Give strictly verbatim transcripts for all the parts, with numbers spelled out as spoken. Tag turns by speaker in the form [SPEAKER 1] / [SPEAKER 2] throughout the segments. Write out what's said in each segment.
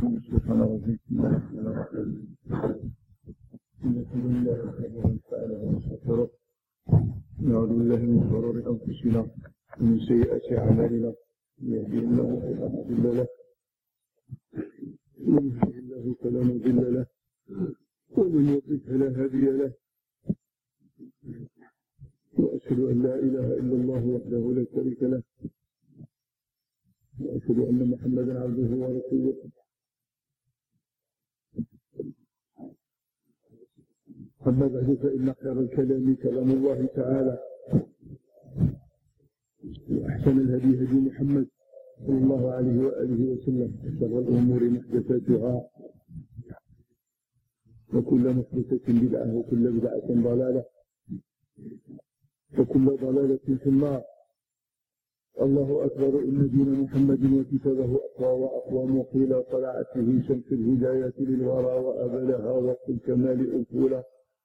[SPEAKER 1] من الشيطان الرجيم. بسم الله الرحمن الرحيم. إن الحمد لله نحمده تعالى ونستغفره ونعوذ بالله من شرور أنفسنا ومن سيئات أعمالنا من يهده الله فلا مضل له ومن يضلل الله فلا مضل له ومن يضلل فلا هادي له وأشهد أن لا إله إلا الله وحده لا شريك له وأشهد أن محمدا عبده ورسوله. أما بعد فإن خير الكلام كلام الله تعالى وأحسن الهدي هدي محمد صلى الله عليه وآله وسلم وشر الأمور محدثاتها وكل محدثة بدعة وكل بدعة ضلالة وكل ضلالة في النار. الله أكبر. إن دين محمد وكتابه أقوى وأقوم وقيل طلعت به شمس الهداية للورى وأبلها وقت الكمال أفولا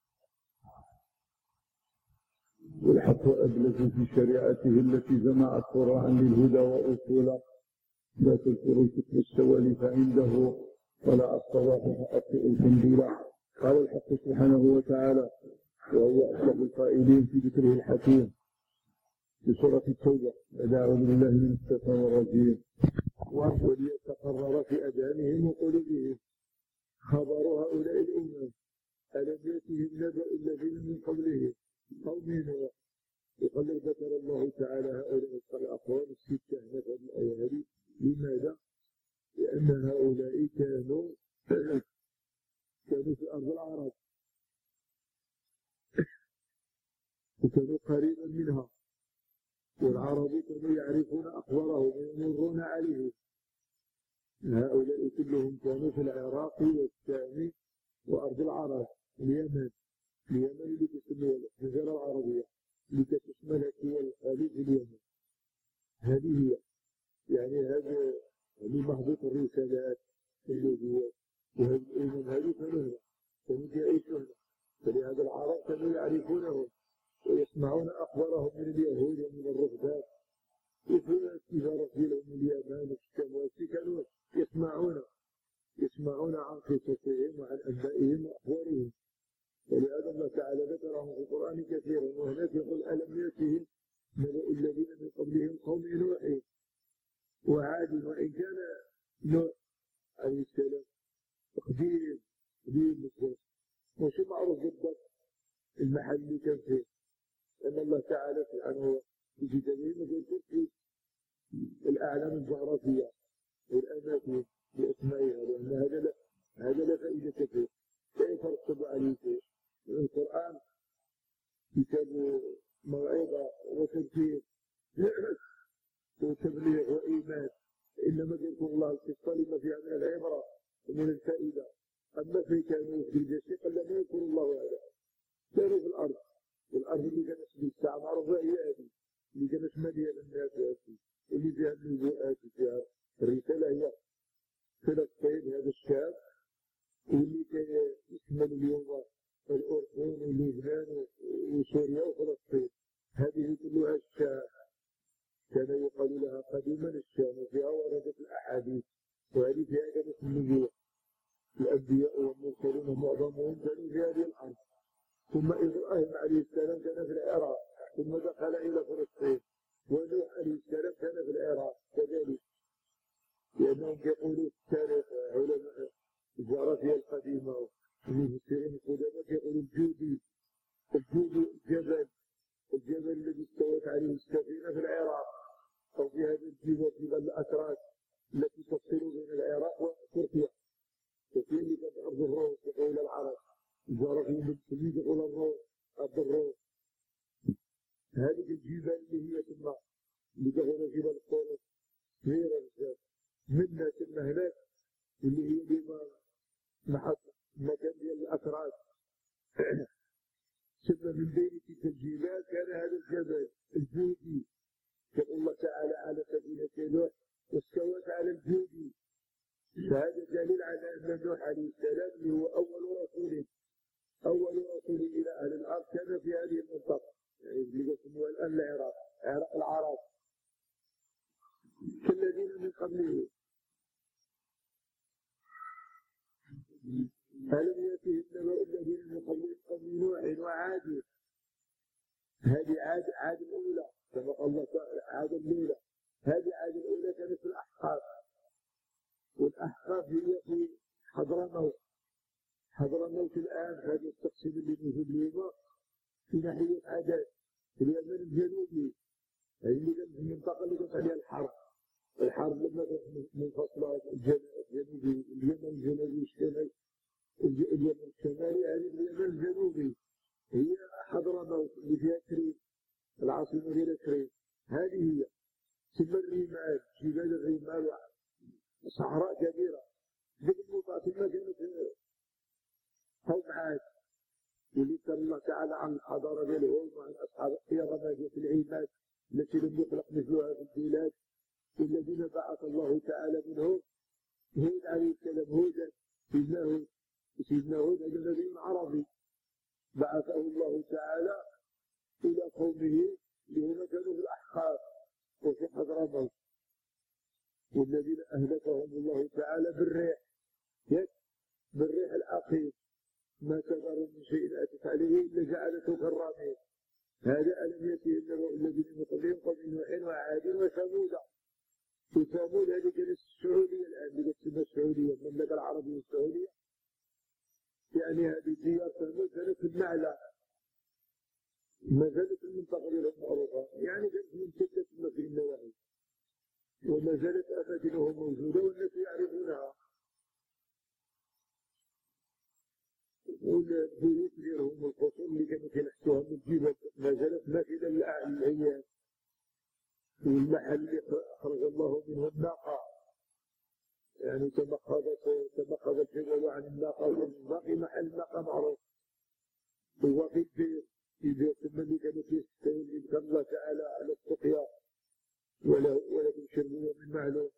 [SPEAKER 1] والحق أبلغ في شريعته التي جمعت فروعا للهدى وأصولا لا تذكر الفكر السوالف فعنده طلع الصباح فأطفئ القنديل. قال الحق سبحانه وتعالى وهو أصدق القائلين في ذكره الحكيم في سورة التوبة: أعوذ بالله من الشيطان الرجيم. وليتقرر في أذهانهم وقلوبهم خبر هؤلاء الأمم ألم يأتهم نبأ الذين من قبلهم قوم نوح. وقد ذكر الله تعالى هؤلاء الأقوام الستة في هذه الآية هذه. لماذا؟ لأن هؤلاء كانوا كانوا في أرض العرب وكانوا قريبا منها، والعرب كانوا يعرفون أخبارهم ويمرون عليه. هؤلاء كلهم كانوا في العراق والشام وأرض العرب. اليمن اليمن اللي تسمى الجزيرة العربية اللي تشملها دول الخليج اليمن. هذه هي يعني هذا لمهبط الرسالات النبوات، وهذه الأمم هذه كانوا هنا كانوا يعيشون. فلهذا العرب كانوا يعرفونهم ويسمعون أخبارهم من اليهود ومن الرهبان وفي التجارة لهم اليمن والشام، كانوا يسمعون يسمعون عن قصصهم وعن أنبائهم وأخبارهم. ولهذا الله تعالى ذكرهم في القرآن كثيرا. وهناك يقول: ألم يأتهم نبأ الذين من قبلهم قوم نوح وعاد. وإن كان نوح عليه السلام قديم قديم مثله مش معروف بالضبط المحل اللي كان فيه، أن الله تعالى سبحانه في كتابه ما يذكر في الأعلام الجغرافية والأماكن بأسمائها، لأن هذا لا هذا لا فائدة فيه. كيف يرتب عليه شيء؟ القرآن كتاب موعظة وتذكير وتبليغ وإيمان، إنما يذكر الله القصة لما فيها من العبرة ومن الفائدة. أما في كانوا في الجسد قال ما يذكر الله هذا. كانوا في الأرض والأرض اللي كانت بالساعة معروفة هي هذه اللي كانت مليانة الناس هذه اللي فيها النبوءات وفيها الرسالة هي فلسطين هذا الشعب، واللي كان يشمل اليوم الأردن ولبنان وسوريا وفلسطين. هذه كلها الشام كان يقال لها قديما الشام، وفيها وردت الأحاديث، وهذه فيها كانت النبوة. الأنبياء والمرسلون معظمهم كانوا في هذه الأرض. ثم إبراهيم عليه السلام كان في العراق ثم دخل إلى فلسطين، ونوح عليه السلام كان في العراق كذلك، لأنهم يقولوا في التاريخ علماء الجغرافيا القديمة والمفسرين القدامى يقولوا الجودي الجودي الجبل الجبل الذي استوت عليه السفينة في العراق، أو في هذا الجبل جبل الأتراك التي تفصل بين العراق وتركيا. كثير اللي كانت أرض الروم يقول العرب الجغرافيين بالتلميذ يقول الروم أرض الروم. هذه الجبال اللي هي تما اللي تقول جبال الطرق كبيرة بزاف منها تما هناك اللي هي ديما محط مكان ديال الأتراك. ثم من بين تلك الجبال كان هذا الجبل الجودي، كان الله تعالى على سفينة نوح واستوت على الجودي. فهذا دليل على أن نوح عليه السلام اللي هو أول رسول أول رسول إلى أهل الأرض كان في هذه المنطقة، يعني اللي يسموها الآن العراق عراق العرب كالذين من قبله. ألم يأتهم نبأ الذين من قبلهم قوم نوح وعاد. هذه عاد عاد الأولى كما قال الله تعالى عاد الأولى. هذه عاد الأولى كانت في الأحقاف، والأحقاف هي في حضرموت. حضرموت الآن هذا التقسيم اللي موجود اليوم في ناحية عدن في اليمن الجنوبي، هذه اللي كانت المنطقة اللي كانت عليها الحرب. الحرب لما كانت منفصلة الجنوبي اليمن الجنوبي الشمالي اليمن الشمالي، هذه اليمن الجنوبي هي حضرموت اللي فيها كريم العاصمة ديال كريم. هذه هي ثم الرمال جبال الرمال صحراء كبيرة. ذيك المنطقة ثم كانت قوم عاد واللي كان الله تعالى عن الحضارة ديالهم وعن أصحاب الرمادية العماد التي لم يخلق مثلها في البلاد، والذين بعث الله تعالى منهم هود عليه السلام. هودا سيدنا هود سيدنا هود هذا نبي عربي بعثه الله تعالى إلى قومه اللي هم كانوا في الأحقاف وفي حضرموت، والذين أهلكهم الله تعالى بالريح بالريح العقيم. ما تذر من شيء أتت عليه إلا جعلته كالرميم. هذا ألم يأتهم نبأ الذين من قبلهم قوم نوح وعاد وثمود. وثمود هذه كانت السعودية الآن اللي تسمى السعودية المملكة العربية السعودية، يعني هذه ديار ثمود كانت في المعلى، ما زالت المنطقة ديالهم معروفة، يعني كانت ممتدة في النواحي وما زالت أماكنهم موجودة والناس يعرفونها. والبيوت ديالهم والقصور اللي كانوا كينحتوها من الجبل ما زالت ماثلة للأعيان. والمحل اللي خرج الله منه الناقة، يعني تمخضت تمخض الجبل عن الناقة، باقي محل الناقة معروف. وفي البيت البيت ثم اللي كانوا يستوي إن كان الله تعالى على السقيا ولا ولكن شربوا من معلوم.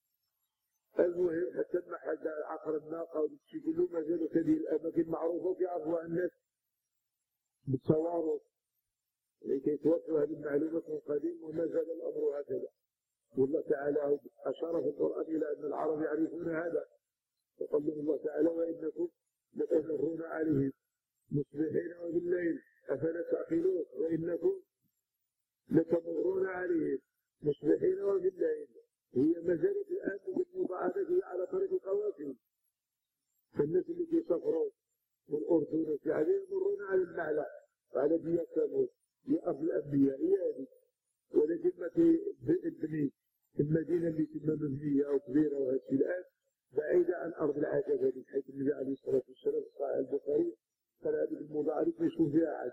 [SPEAKER 1] المهم حتى المحل عقر الناقة والشيء كله ما زالت هذه الأماكن معروفة ويعرفوها الناس بالتوارث لكي يتوفوا هذه المعلومات من قديم، وما زال الأمر هكذا. والله تعالى أشار في القرآن إلى أن العرب يعرفون هذا، وقال الله تعالى وإنكم لتمرون عليهم مصبحين وبالليل أفلا تعقلون. وإنكم لتمرون عليهم مصبحين وبالليل، هي ما زالت الآن بالمضاعفات هي على طريق القوافل. فالناس اللي يسافرون والأردن والسعودية يمرون على المعلى وعلى ديار ثمود هي أرض الأنبياء هي هذه. ولكن ما تبني المدينة اللي تسمى مبنية أو كبيرة وهذه الآن بعيدة عن أرض العجز هذه، حيث النبي عليه الصلاة والسلام في صحيح البخاري قال هذه المضاعفات ما يكون فيها عاد.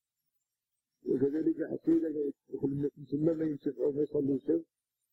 [SPEAKER 1] وكذلك حتى إذا يدخل الناس تسمى ما ينتفعوا ما يصلوا سن،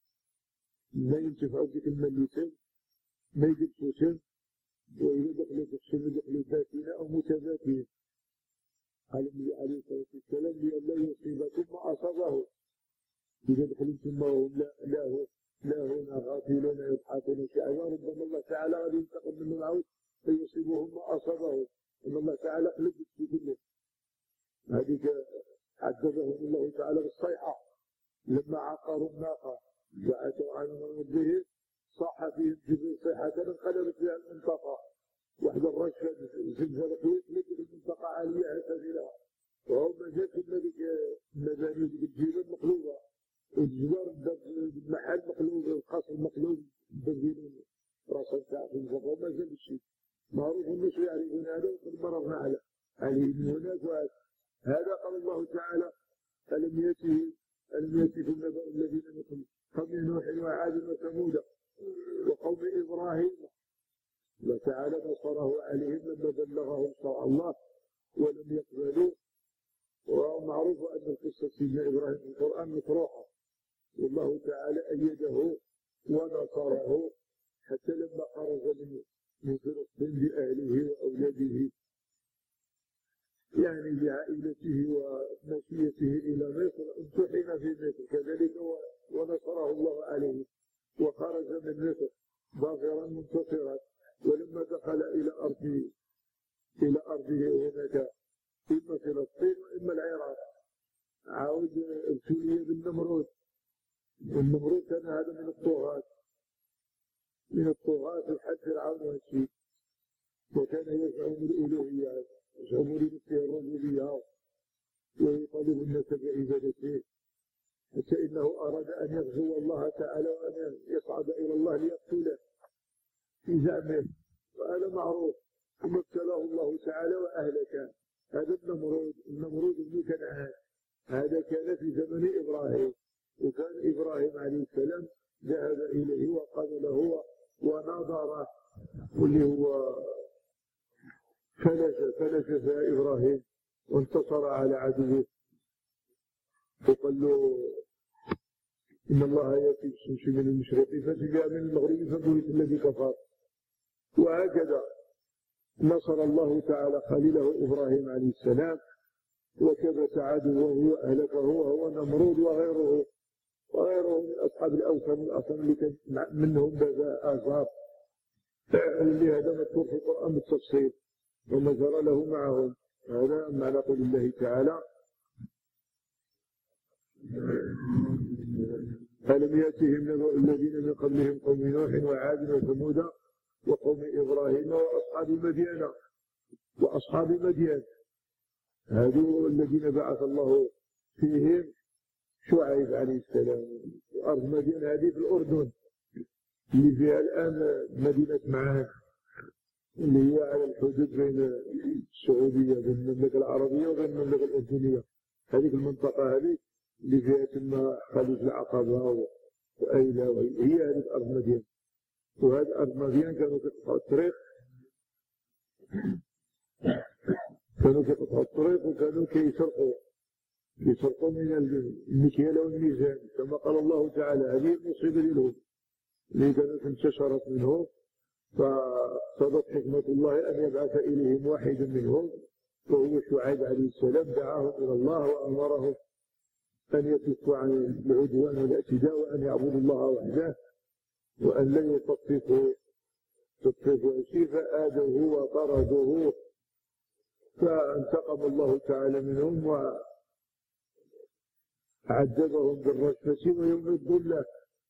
[SPEAKER 1] ما ينتفعوا بك المليسين، ما يجلسوا سن، وإذا دخلوا في السن دخلوا باتين أو متباتين. قال النبي عليه الصلاة والسلام لئلا يصيبكم ما أصابه. إذا دخلوا ثم وهم لا لا لا هنا غافلون يضحكون شعبا ربما الله تعالى غادي ينتقم منهم العود فيصيبهم ما أصابه، إن الله تعالى قلب في كله. هذيك عذبهم الله تعالى بالصيحة لما عقروا الناقة وأتوا عن ربهم صاح فيهم جبريل صيحة انقلبت فيها المنطقة. واحد الرشفة زلزلت ويقلب المنطقة عالية هكذا، وهم ما زالت المباني ديك الجبال مقلوبة، والجدار المحل مقلوب، القصر مقلوب بالجنون راسا تاع في الفقر، وما زال الشيء معروف الناس يعرفون هذا وقد مررنا على عليه من هناك وهذا. هذا قال الله تعالى ألم يأتهم ألم يأتكم نبأ الذين من قوم نوح وعاد وثمود وقوم إبراهيم. الله تعالى نصره عليهم لما بلغهم شرع الله ولم يقبلوا. ومعروف أن القصة سيدنا إبراهيم في القرآن مطروحة، والله تعالى أيده ونصره حتى لما خرج من فلسطين بأهله وأولاده يعني بعائلته ومشيته إلى مصر امتحن في مصر كذلك ونصره الله عليه وخرج من مصر ظافرا منتصرا. ولما دخل إلى أرضه إلى أرضه هناك إما فلسطين وإما العراق عاود ابتلي بالنمرود. والنمرود كان هذا من الطغاة من الطغاة الحد فرعون والشيء، كان يزعم الألوهية يزعم لنفسه الربوبية ويطالب الناس بعبادته، حتى إنه أراد أن يغزو الله تعالى وأن يصعد إلى الله ليقتله في زعمه، وهذا معروف. ثم ابتلاه الله تعالى وأهلكه. هذا النمرود النمرود بن كنعان، هذا كان في زمن إبراهيم، وكان إبراهيم عليه السلام ذهب إليه وقابله وناظره، واللي هو فلس فلس إبراهيم وانتصر على عدوه، وقال له إن الله يأتي بالشمس من المشرق فأتي بها من المغرب فبهت الذي كفر. وهكذا نصر الله تعالى خليله إبراهيم عليه السلام، وكبت عدوه وأهلكه وهو نمرود وغيره وغيره من أصحاب الأوثان الأصنام اللي كان منهم بابا آزار، اللي هذا مذكور في القرآن بالتفصيل وما جرى له معهم. هذا معنى قول الله تعالى: ألم يأتهم نبأ الذين من قبلهم قوم نوح وعاد وثمود وقوم إبراهيم وأصحاب مدين وأصحاب مدين. هذو الذين بعث الله فيهم شعيب عليه السلام. أرض مدين هذه في الأردن اللي فيها الآن مدينة معان، اللي هي على الحدود بين السعودية بين المملكة العربية وبين المملكة الأردنية. هذه المنطقة هذه اللي فيها تم خليج العقبة وأيلة، هي هذه أرض مدين. وهذه أرض مدين كانوا يقطعوا الطريق كانوا يقطعوا الطريق وكانوا كيسرقوا يسرقوا من المكيال والميزان، كما قال الله تعالى: هذه المصيبة لهم اللي كانت انتشرت منهم، فاقتضت حكمة الله أن يبعث إليهم واحدا منهم وهو شعيب عليه السلام، دعاهم إلى الله وأمرهم أن يكفوا عن العدوان والاعتداء وأن يعبدوا الله وحده وأن لا يطففوا تطفيفوا شيء، فآذوه وطردوه، فانتقم الله تعالى منهم وعذبهم بالرجفة ويوم الظلة،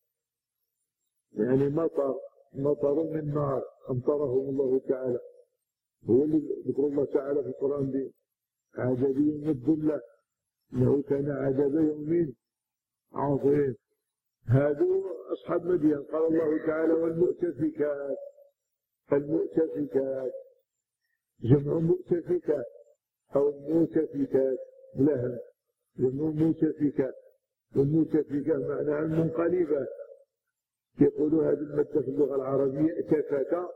[SPEAKER 1] يعني مطر مطر من نار أمطرهم الله تعالى. هو اللي ذكر الله تعالى في القرآن بعذاب يوم الظلة، إنه كان عذاب يوم عظيم. هذو أصحاب مدين. قال الله تعالى: والمؤتفكات. المؤتفكات جمع مؤتفكات أو مؤتفكات لها، جمع مؤتفكات، والمؤتفكة معناها المنقلبة. يقولوا هذه المادة في اللغة العربية اتفك،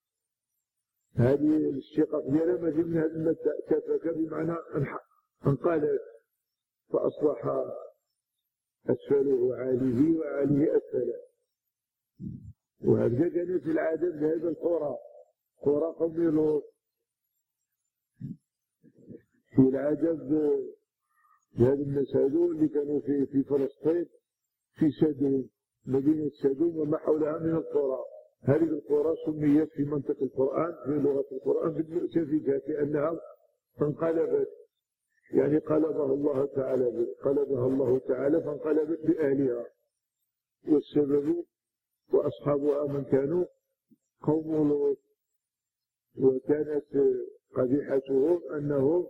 [SPEAKER 1] هذه الشقق ديالها ما من هذه المادة اتفك بمعنى انقلب، فأصبح أسفله عاليه وعاليه أسفله. وهذا كانت العادة لهذا القرى، قرى قوم لوط. في العادة بهذا الناس هذو اللي كانوا في في فلسطين في سدوم، مدينة سدوم وما حولها من القرى. هذه القرى سميت في منطق القرآن في لغة القرآن بالمؤتفكات لأنها انقلبت، يعني قلبها الله تعالى قلبها الله تعالى فانقلبت بأهلها. والسبب وأصحابها من كانوا قوم لوط، وكانت قبيحتهم أنهم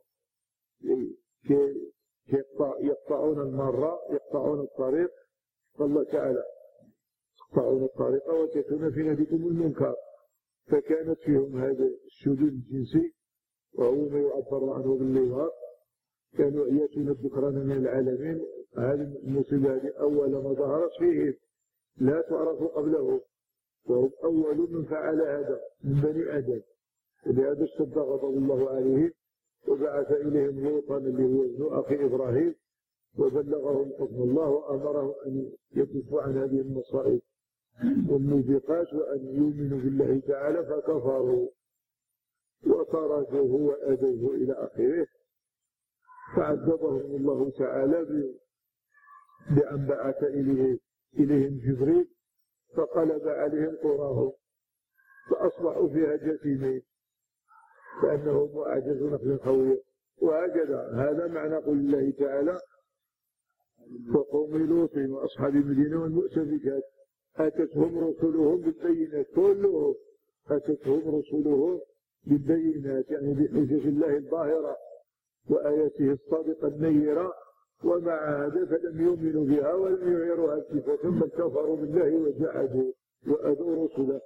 [SPEAKER 1] يقطعون المرة يقطعون الطريق، قال تعالى: يقطعون الطريق وتأتون في ناديكم المنكر. فكانت فيهم هذا الشذوذ الجنسي وهو ما يعبر عنه باللواط، كانوا يأتون الذكران من العالمين. هذه المصيبة هذه أول ما ظهرت فيهم لا تعرف قبله، وهم أول من فعل هذا من بني آدم، ولهذا اشتد غضب الله عليهم وبعث إليهم لوطا اللي هو ابن أخي إبراهيم وبلغهم حكم الله وأمرهم أن يكفوا عن هذه المصائب والموبقات وأن يؤمنوا بالله تعالى، فكفروا وطردوه وأذوه إلى آخره. فعذبهم الله تعالى بأن بعث إليه إليهم جبريل فقلب عليهم قراهم فأصبحوا فيها جاثمين كأنهم أعجاز نخل خاوية. وهكذا هذا معنى قول الله تعالى: وقوم لوط وأصحاب المدينة والمؤتفكات أتتهم رسلهم بالبينات، كلهم أتتهم رسلهم بالبينات يعني بحجج الله الظاهرة وآياته الصادقة النيرة، ومع هذا فلم يؤمنوا بها ولم يعيروها التفاتا بل كفروا بالله وجحدوا وأذوا رسله.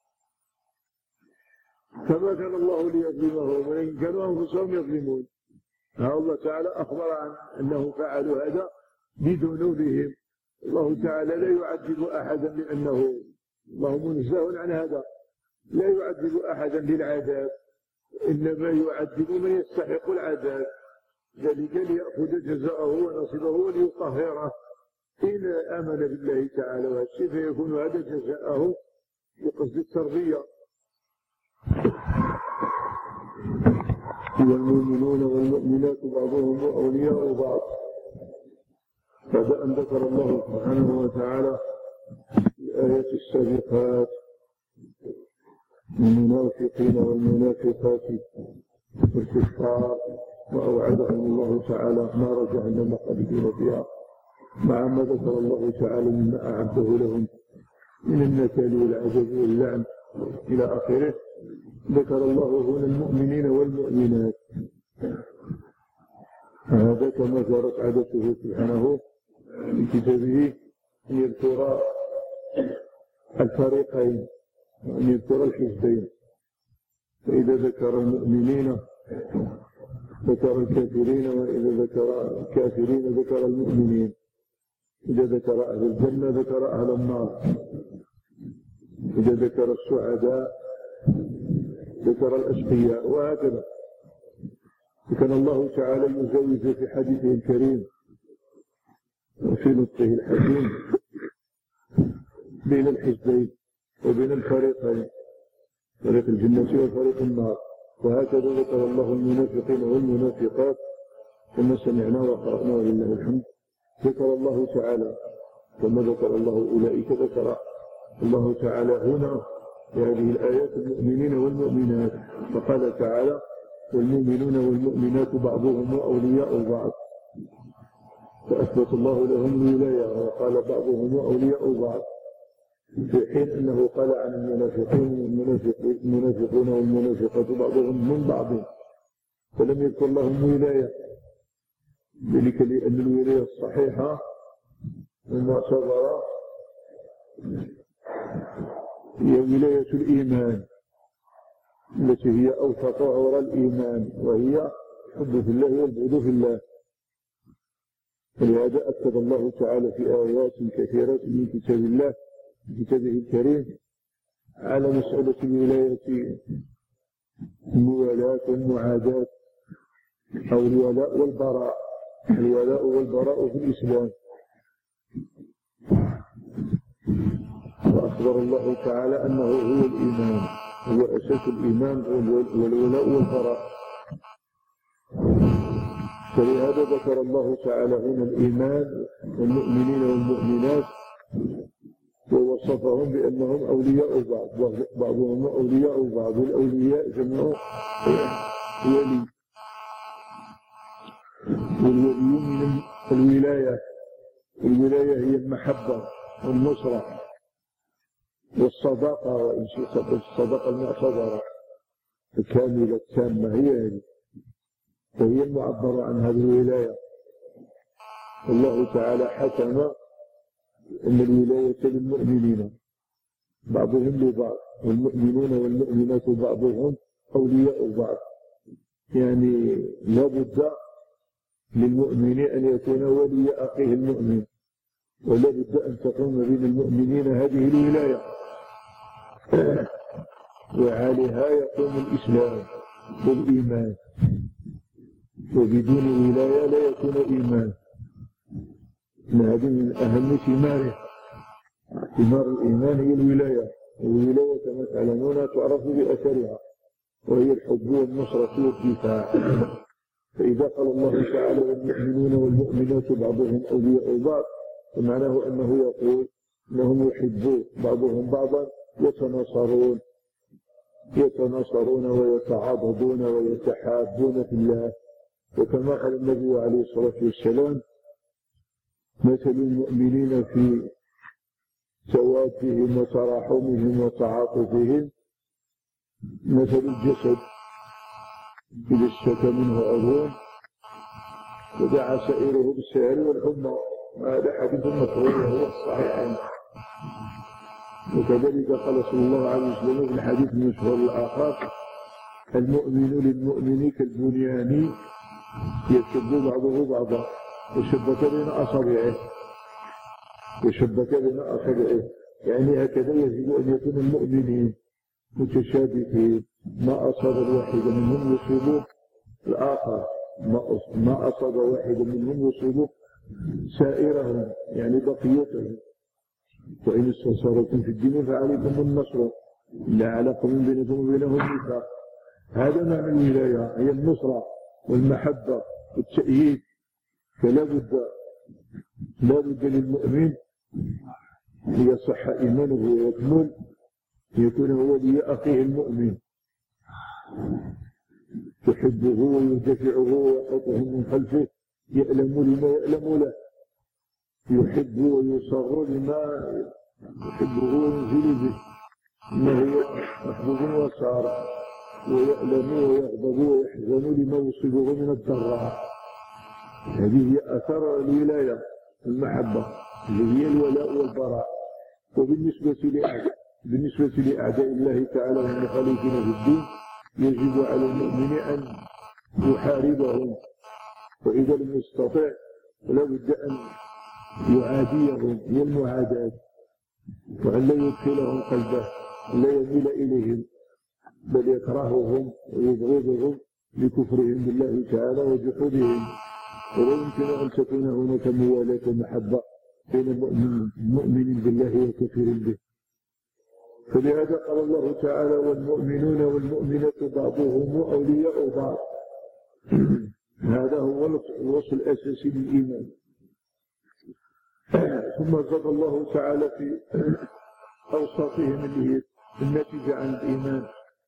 [SPEAKER 1] فما كان الله ليظلمهم ولكن كانوا أنفسهم يظلمون. الله تعالى أخبر عن أنه فعلوا هذا بذنوبهم. الله تعالى لا يعذب أحدا لأنه الله منزه عن هذا، لا يعذب أحدا بالعذاب، إنما يعذب من يستحق العذاب، ذلك ليأخذ جزاءه ونصيبه وليطهره إن آمن بالله تعالى وهالشيء، فيكون هذا جزاءه بقصد التربية. والمؤمنون والمؤمنات بعضهم أولياء بعض. بعد أن ذكر الله سبحانه وتعالى الآيات السابقات المنافقين والمنافقات والكفار، وأوعدهم الله تعالى نار جهنم خالدين فيها، مع ما ذكر الله تعالى مما أعده لهم من النكال والعذاب واللعن إلى آخره. ذكر الله هنا المؤمنين والمؤمنات، هذا كما جرت عادته سبحانه في كتابه أن يذكر الفريقين وأن يذكر الحزبين، فإذا ذكر المؤمنين ذكر الكافرين، وإذا ذكر الكافرين ذكر المؤمنين، إذا ذكر أهل الجنة ذكر أهل النار، إذا ذكر السعداء ذكر الأشقياء، وهكذا. وكان الله تعالى يجوز في حديثه الكريم وفي لطفه الحكيم بين الحزبين وبين الفريقين، فريق الجنة وفريق النار. وهكذا ذكر الله المنافقين والمنافقات كما سمعنا وقرأنا ولله الحمد. ذكر الله تعالى كما ذكر الله أولئك، ذكر الله تعالى هنا في هذه الآيات المؤمنين والمؤمنات، فقال تعالى والمؤمنون والمؤمنات بعضهم أولياء بعض، فأثبت الله لهم الولاية وقال بعضهم أولياء بعض، في حين أنه قال عن المنافقين المنافقون والمنافقات بعضهم من بعض، فلم يذكر لهم ولاية، ذلك لأن الولاية الصحيحة المعتبرة هي ولاية الإيمان التي هي أوثق عرى الإيمان، وهي حب في الله والبعد في الله. ولهذا أكد الله تعالى في آيات كثيرة من كتاب الله في كتابه الكريم على مسألة الولاية، الموالاة والمعاداة أو الولاء والبراء، الولاء والبراء في الإسلام. وأخبر الله تعالى أنه هو الإيمان، هو أساس الإيمان والولاء والبراء. فلهذا ذكر الله تعالى هنا الإيمان والمؤمنين والمؤمنات ووصفهم بأنهم أولياء بعض، بعضهم أولياء بعض، والأولياء جمع ولي، والولي من الولاية، الولاية هي المحبة والنصرة والصداقة، وإن شئت الصداقة المعتبرة الكاملة التامة هي هذه، فهي المعبرة عن هذه الولاية. الله تعالى حكم أن الولاية للمؤمنين بعضهم لبعض، والمؤمنون والمؤمنات بعضهم أولياء بعض، يعني لا بد للمؤمن أن يكون ولي أخيه المؤمن، ولا بد أن تقوم بين المؤمنين هذه الولاية، وعليها يقوم الإسلام والإيمان، وبدون ولاية لا يكون إيمان. هذه من أهم ثماره، ثمار الإيمان هي الولاية، والولاية كما تعلمون تعرف بأثرها، وهي الحب والنصرة والدفاع. فإذا قال الله تعالى والمؤمنون والمؤمنات بعضهم أولياء بعض، فمعناه أنه يقول أنهم يحبون بعضهم بعضا، يتناصرون يتناصرون ويتعاضدون ويتحابون في الله. وكما قال النبي عليه الصلاة والسلام مثل المؤمنين في توادهم وتراحمهم وتعاطفهم مثل الجسد إذا اشتكى منه عضو ودعا سائره بالسهر والحمى، هذا حديث مشهور وهو الصحيحين. وكذلك قال صلى الله عليه وسلم في الحديث المشهور الآخر: المؤمن للمؤمن كالبنيان يشد بعضه بعضا وشبك بين أصابعه وشبك بين أصابعه، يعني هكذا يجب أن يكون المؤمنين متشابكين، ما أصاب الواحد منهم يصيبه الآخر، ما أصاب واحد منهم يصيبه سائرهم، يعني بقيتهم. وإن استنصرتم في الدين فعليكم النصر إلا على قوم بينكم وبينهم ميثاق. هذا معنى الولاية، هي النصرة والمحبة والتأييد. فلا بد لا بد للمؤمن ليصح إيمانه ويكمل يكون هو ولي أخيه المؤمن، يحبه ويدافعه ويحطه من خلفه، يألم لما يألم له، يحب ويصر لما يحبه وينزل به، إنه هو محبوب وصار، ويألم ويغضب ويحزن لما يصيبه من الضراء. هذه هي أثر الولاية، المحبة اللي هي الولاء والبراء. وبالنسبة لأعداء بالنسبة لأعداء الله تعالى والمخالفين في الدين يجب على المؤمن أن يحاربهم، وإذا لم يستطع فلا بد أن يعاديهم، هي المعاداة، وأن لا يدخلهم قلبه، لا يميل إليهم، بل يكرههم ويبغضهم لكفرهم بالله تعالى وجحودهم. ولا يمكن أن تكون هناك موالاة ومحبة بين المؤمن بالله وكفر به. فلهذا قال الله تعالى: والمؤمنون والمؤمنات بعضهم أولياء بعض. هذا هو الوصف الأساسي للإيمان. ثم زاد الله تعالى في أوصافهم اللي هي الناتجة عن الإيمان،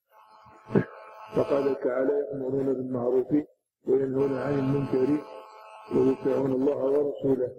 [SPEAKER 1] فقال تعالى: يأمرون بالمعروف وينهون عن المنكر ويطيعون الله ورسوله.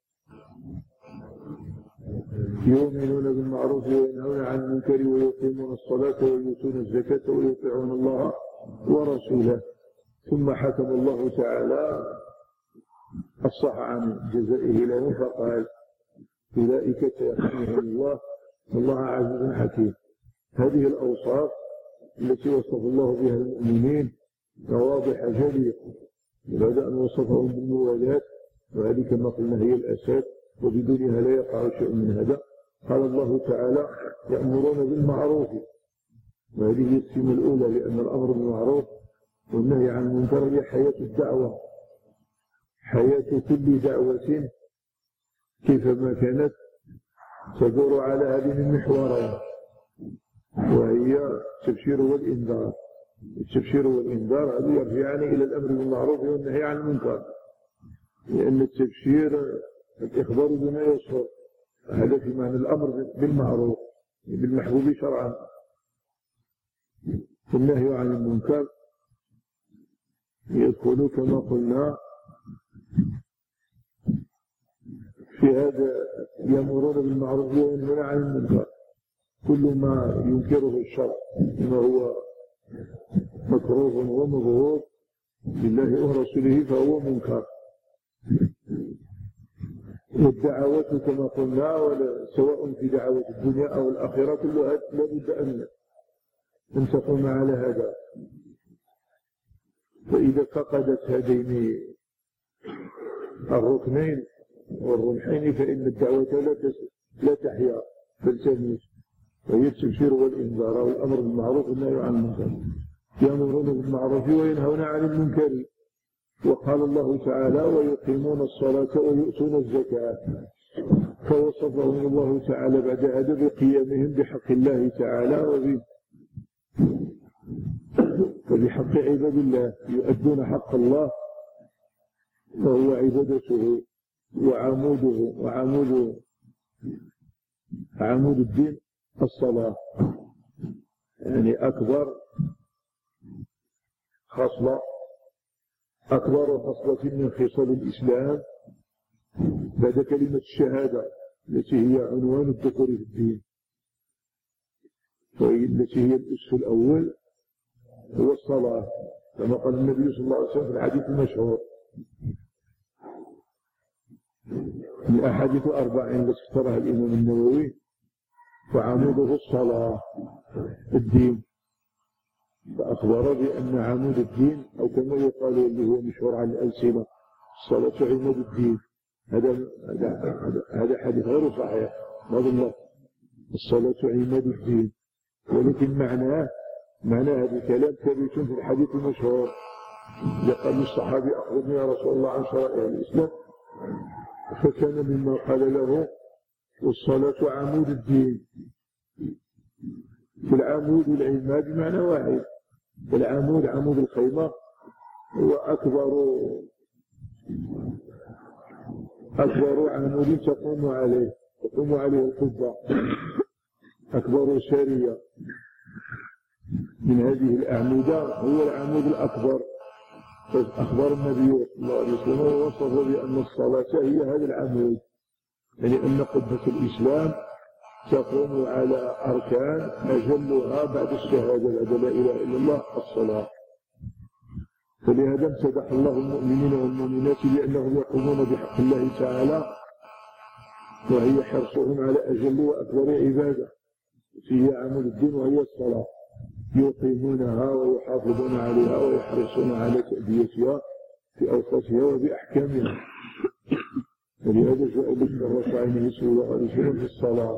[SPEAKER 1] يؤمنون بالمعروف وينهون عن المنكر ويقيمون الصلاة ويؤتون الزكاة ويطيعون الله ورسوله. ثم حكم الله تعالى الصح عن جزائه لهم فقال: أولئك سيرحمهم الله والله عزيز حكيم. هذه الأوصاف التي وصف الله بها المؤمنين واضحة جلية، بعد أن وصفهم بالموالاة، وهذه كما قلنا هي الأساس، وبدونها لا يقع شيء من هذا. قال الله تعالى: يأمرون بالمعروف، وهذه السمة الأولى، لأن الأمر بالمعروف والنهي عن المنكر هي حياة الدعوة، حياة كل دعوة كيفما كانت تدور على هذه المحورين، وهي التبشير والإنذار. التبشير والإنذار هذه يرجعان إلى الأمر بالمعروف والنهي عن المنكر، لأن التبشير الإخبار بما يسر، هذا في معنى الأمر بالمعروف بالمحبوب شرعا. والنهي عن المنكر يدخل كما قلنا في هذا: يأمرون بالمعروف وينهون عن المنكر. كل ما ينكره الشرع ما هو مكروه ومبغوض لله ورسوله فهو منكر. والدعوات كما قلنا سواء في دعوة الدنيا أو الآخرة كلها لابد أن أن تقوم على هذا. فإذا فقدت هذين الركنين والرمحين فإن الدعوة لا تحيا بل تموت، وهي التبشير والإنذار والأمر بالمعروف والنهي عن المنكر. يأمرون بالمعروف وينهون عن المنكر. وقال الله تعالى: ويقيمون الصلاة ويؤتون الزكاة. فوصفهم الله تعالى بعد هذا بقيامهم بحق الله تعالى وبحق عباد الله، يؤدون حق الله وهو عبادته وعموده وعمود عمود الدين الصلاة، يعني أكبر خصلة أكبر خصلة من خصال الإسلام بعد كلمة الشهادة التي هي عنوان الدخول في الدين. والتي هي الأس الأول هو الصلاة، كما قال النبي صلى الله عليه وسلم في الحديث المشهور من أحاديث الأربعين التي اختارها الإمام النووي: وعموده الصلاة الدين. فأخبر بأن عمود الدين، أو كما يقال اللي هو مشهور على الألسنة، الصلاة عمود الدين. هذا هذا هذا حديث غير صحيح، هذا الله الصلاة عماد الدين، ولكن معناه معنى هذا الكلام ثابت في الحديث المشهور. قال الصحابي: أخبرني يا رسول الله عن شرائع الإسلام، فكان مما قال له: والصلاة عمود الدين. والعمود والعماد بمعنى واحد. العمود عمود الخيمة هو أكبر أكبر عمود تقوم عليه تقوم عليه القبة، أكبر سارية من هذه الأعمدة هو العمود الأكبر. أخبر النبي صلى الله عليه وسلم ووصف بأن الصلاة هي هذا العمود، يعني أن قبة الإسلام تقوم على أركان أجلها بعد الشهادة، بعد لا إله إلا الله، الصلاة. فلهذا امتدح الله المؤمنين والمؤمنات بأنهم يقومون بحق الله تعالى، وهي حرصهم على أجل وأكبر عبادة فيها عمود الدين، وهي الصلاة. يقيمونها ويحافظون عليها ويحرصون على تأديتها في أوقاتها وبأحكامها. ولهذا جاء ذكر الرسول عليه صلى الله عليه وسلم في الصلاة.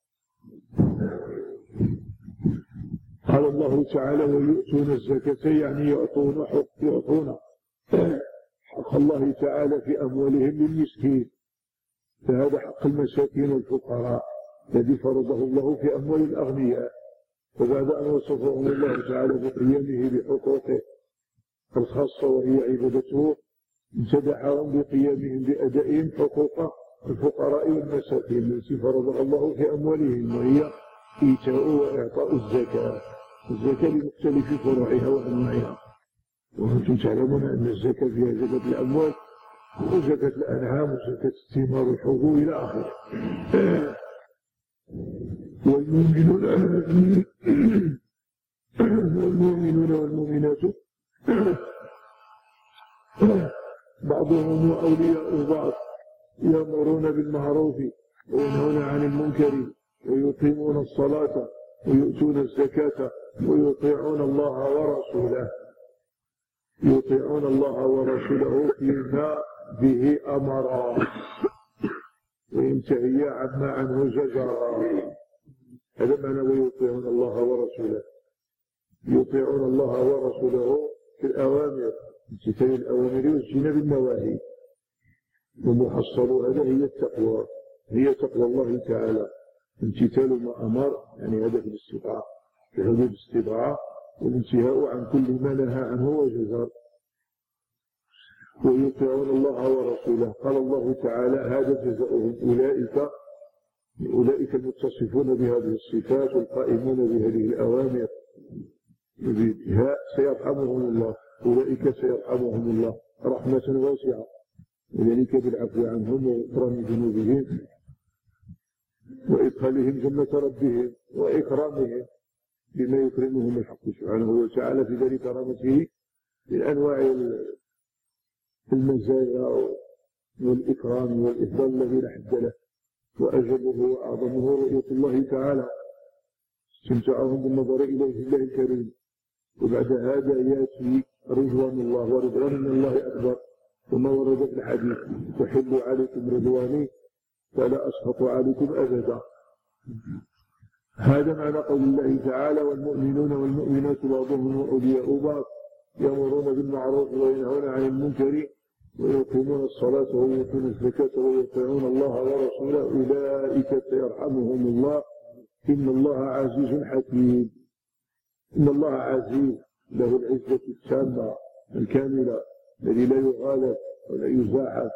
[SPEAKER 1] قال الله تعالى: ويؤتون الزكاة، يعني يعطون حق يعطون حق الله تعالى في أموالهم للمسكين. فهذا حق المساكين والفقراء الذي فرضه الله في أموال الأغنياء. وبعد أن وصفهم الله تعالى بقيامه بحقوقه الخاصة وهي عبادته، امتدحهم بقيامهم بأدائهم حقوق الفقراء والمساكين التي فرضها الله في أموالهم، وهي إيتاء وإعطاء الزكاة. الزكاة بمختلف فروعها وأنواعها، وأنتم تعلمون أن الزكاة فيها زكاة الأموال وزكاة الأنعام وزكاة الثمار والحبوب إلى آخره. والمؤمنون والمؤمنون والمؤمنات بعضهم أولياء بعض، يأمرون بالمعروف وينهون عن المنكر ويقيمون الصلاة ويؤتون الزكاة ويطيعون الله ورسوله يطيعون الله ورسوله فيما به أمر وينتهي عما عنه زجر. هذا معنى ويطيعون الله ورسوله. يطيعون الله ورسوله في الأوامر، امتثال الأوامر واجتناب النواهي. ومحصل هذا هي التقوى، هي تقوى الله تعالى، امتثال ما أمر، يعني هذا في الاستطاعة، في حدود الاستطاعة، والانتهاء عن كل ما نهى عنه وجزر. ويطيعون الله ورسوله. قال الله تعالى: هذا جزاؤهم، أولئك أولئك المتصفون بهذه الصفات والقائمون بهذه الأوامر بها سيرحمهم الله. أولئك سيرحمهم الله رحمة واسعة، وذلك بالعفو عنهم وإكرام ذنوبهم وإدخالهم جنة ربهم وإكرامهم بما يكرمهم الحق سبحانه وتعالى في ذلك كرامته من أنواع المزايا والإكرام والإفضال الذي لا حد له، وأجله وأعظمه رؤية الله تعالى، استمتاعهم بالنظر إليه الله الكريم. وبعد هذا يأتي رضوان الله، ورضوان من الله أكبر، ثم ورد في الحديث: تحل عليكم رضواني فلا أسخط عليكم أبدا. هذا معنى قول الله تعالى: والمؤمنون والمؤمنات بعضهم أولياء بعض، يأمرون بالمعروف وينهون عن المنكر ويقيمون الصلاة ويؤتون الزكاة ويطيعون الله ورسوله أولئك سيرحمهم الله إن الله عزيز حكيم. إن الله عزيز، له العزة التامة الكاملة الذي لا يغالب ولا يزاحف.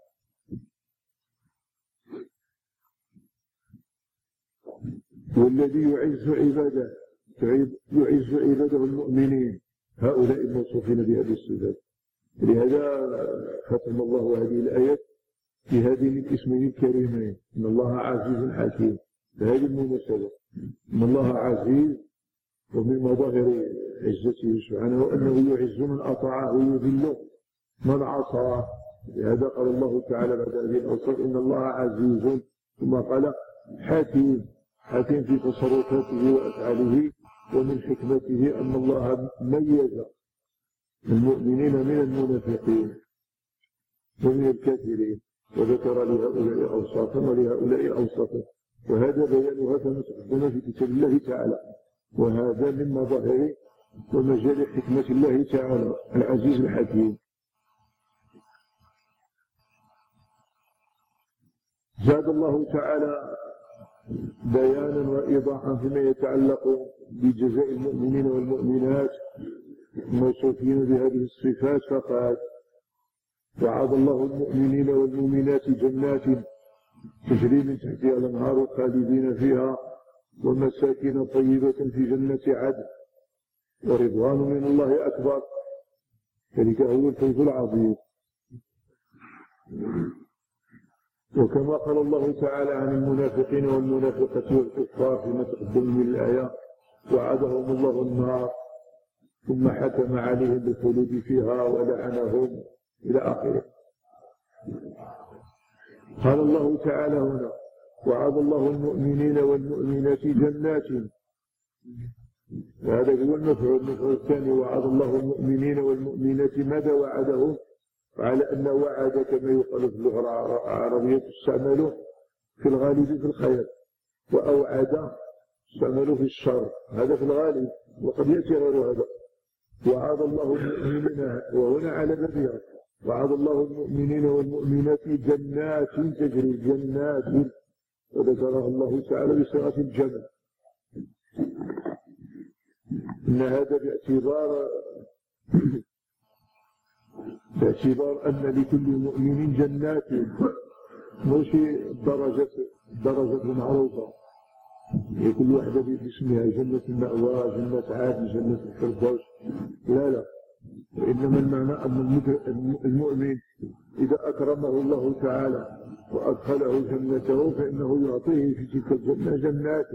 [SPEAKER 1] والذي يعز عباده يعز عباده المؤمنين، هؤلاء الموصوفين بهذه الصفات. لهذا ختم الله هذه الآيات بهذين الاسمين الكريمين: إن الله عزيز حكيم. بهذه المناسبة إن الله عزيز، ومن مظاهر عزته سبحانه أنه يعز من أطاعه ويذل من عصاه. لهذا قال الله تعالى بعد هذه الأوصاف إن الله عزيز، ثم قال حكيم، حكيم في تصرفاته وأفعاله. ومن حكمته أن الله ميز المؤمنين من المنافقين ومن الكافرين، وذكر لهؤلاء أوصافا ولهؤلاء أوصافا، وهذا بيانها كما تقدم في كتاب الله تعالى. وهذا من مظاهر ومجال حكمة الله تعالى العزيز الحكيم. زاد الله تعالى بيانا وإيضاحا فيما يتعلق بجزاء المؤمنين والمؤمنات الموصوفين بهذه الصفات، فقال وعد الله المؤمنين والمؤمنات جنات تجري من تحتها الأنهار خالدين فيها ومساكن طيبة في جنة عدن ورضوان من الله أكبر، ذلك هو الفوز العظيم. وكما قال الله تعالى عن المنافقين والمنافقة والكفار فيما تقدم من الآية وعدهم الله النار ثم حكم عليهم بالخلود فيها ولعنهم إلى آخره. قال الله تعالى هنا وعد الله المؤمنين والمؤمنات جنات، هذا هو المفعول. المفعول الثاني وعد الله المؤمنين والمؤمنات، ماذا وعدهم؟ على أن وعد كما يقال في اللغة العربية تستعمل في الغالب في الخير، وأوعد تستعمل في الشر، هذا في الغالب، وقد يأتي غير هذا. وعد الله المؤمنين، وهنا على بابها وعد الله المؤمنين والمؤمنات جنات تجري، جنات، وذكرها الله تعالى بصيغة الجمع. إن هذا باعتبار باعتبار أن لكل مؤمن جنات، مش درجة درجة معروفة لكل واحدة باسمها، جنة المأوى، جنة عدن، جنة الفردوس، لا لا، وإنما المعنى أن المؤمن إذا أكرمه الله تعالى وأدخله جنته فإنه يعطيه في تلك الجنة جنات،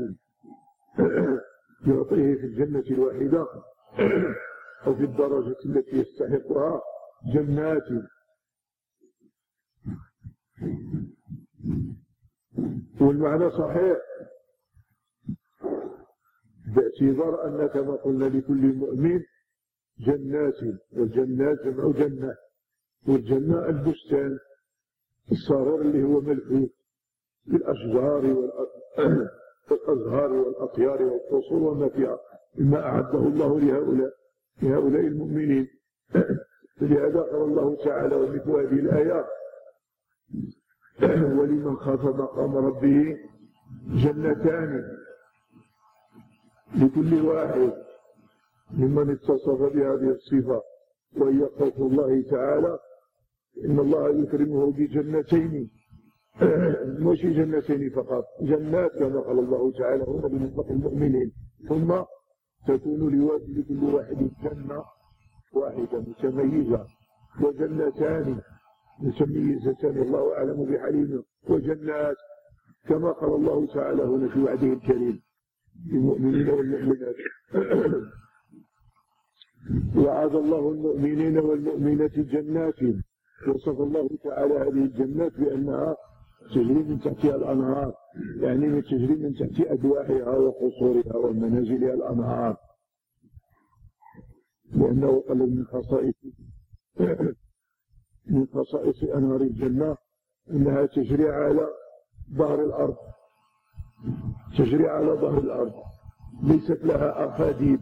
[SPEAKER 1] يعطيه في الجنة الواحدة أو في الدرجة التي يستحقها جنات. والمعنى صحيح باعتبار أن كما قلنا لكل مؤمن جنات، والجنات جمع جنة، والجنة البستان الصغير اللي هو ملفوف بالأشجار والأزهار والأطيار والقصور وما فيها، مما أعده الله لهؤلاء لهؤلاء المؤمنين. فلهذا قال الله تعالى ومثل هذه الآيات ولمن خاف مقام ربه جنتان، لكل واحد ممن اتصف بهذه الصفة وهي خوف الله تعالى إن الله يكرمه بجنتين، مش جنتين فقط، جنات كما قال الله تعالى هنا بنسبة المؤمنين، ثم تكون لكل واحد جنة واحدة متميزة، وجنتان متميزتان الله أعلم بحالهما، وجنات كما قال الله تعالى هنا في وعده الكريم للمؤمنين والمؤمنات. وعد الله المؤمنين والمؤمنات جنات، وصف الله تعالى هذه الجنات بأنها تجري من تحتها الأنهار، يعني من تجري من تحت أدواحها وقصورها ومنازلها الأنهار، لأنه قال من خصائص من خصائص أنهار الجنة أنها تجري على ظهر الأرض، تجري على ظهر الأرض، ليست لها أخاديد،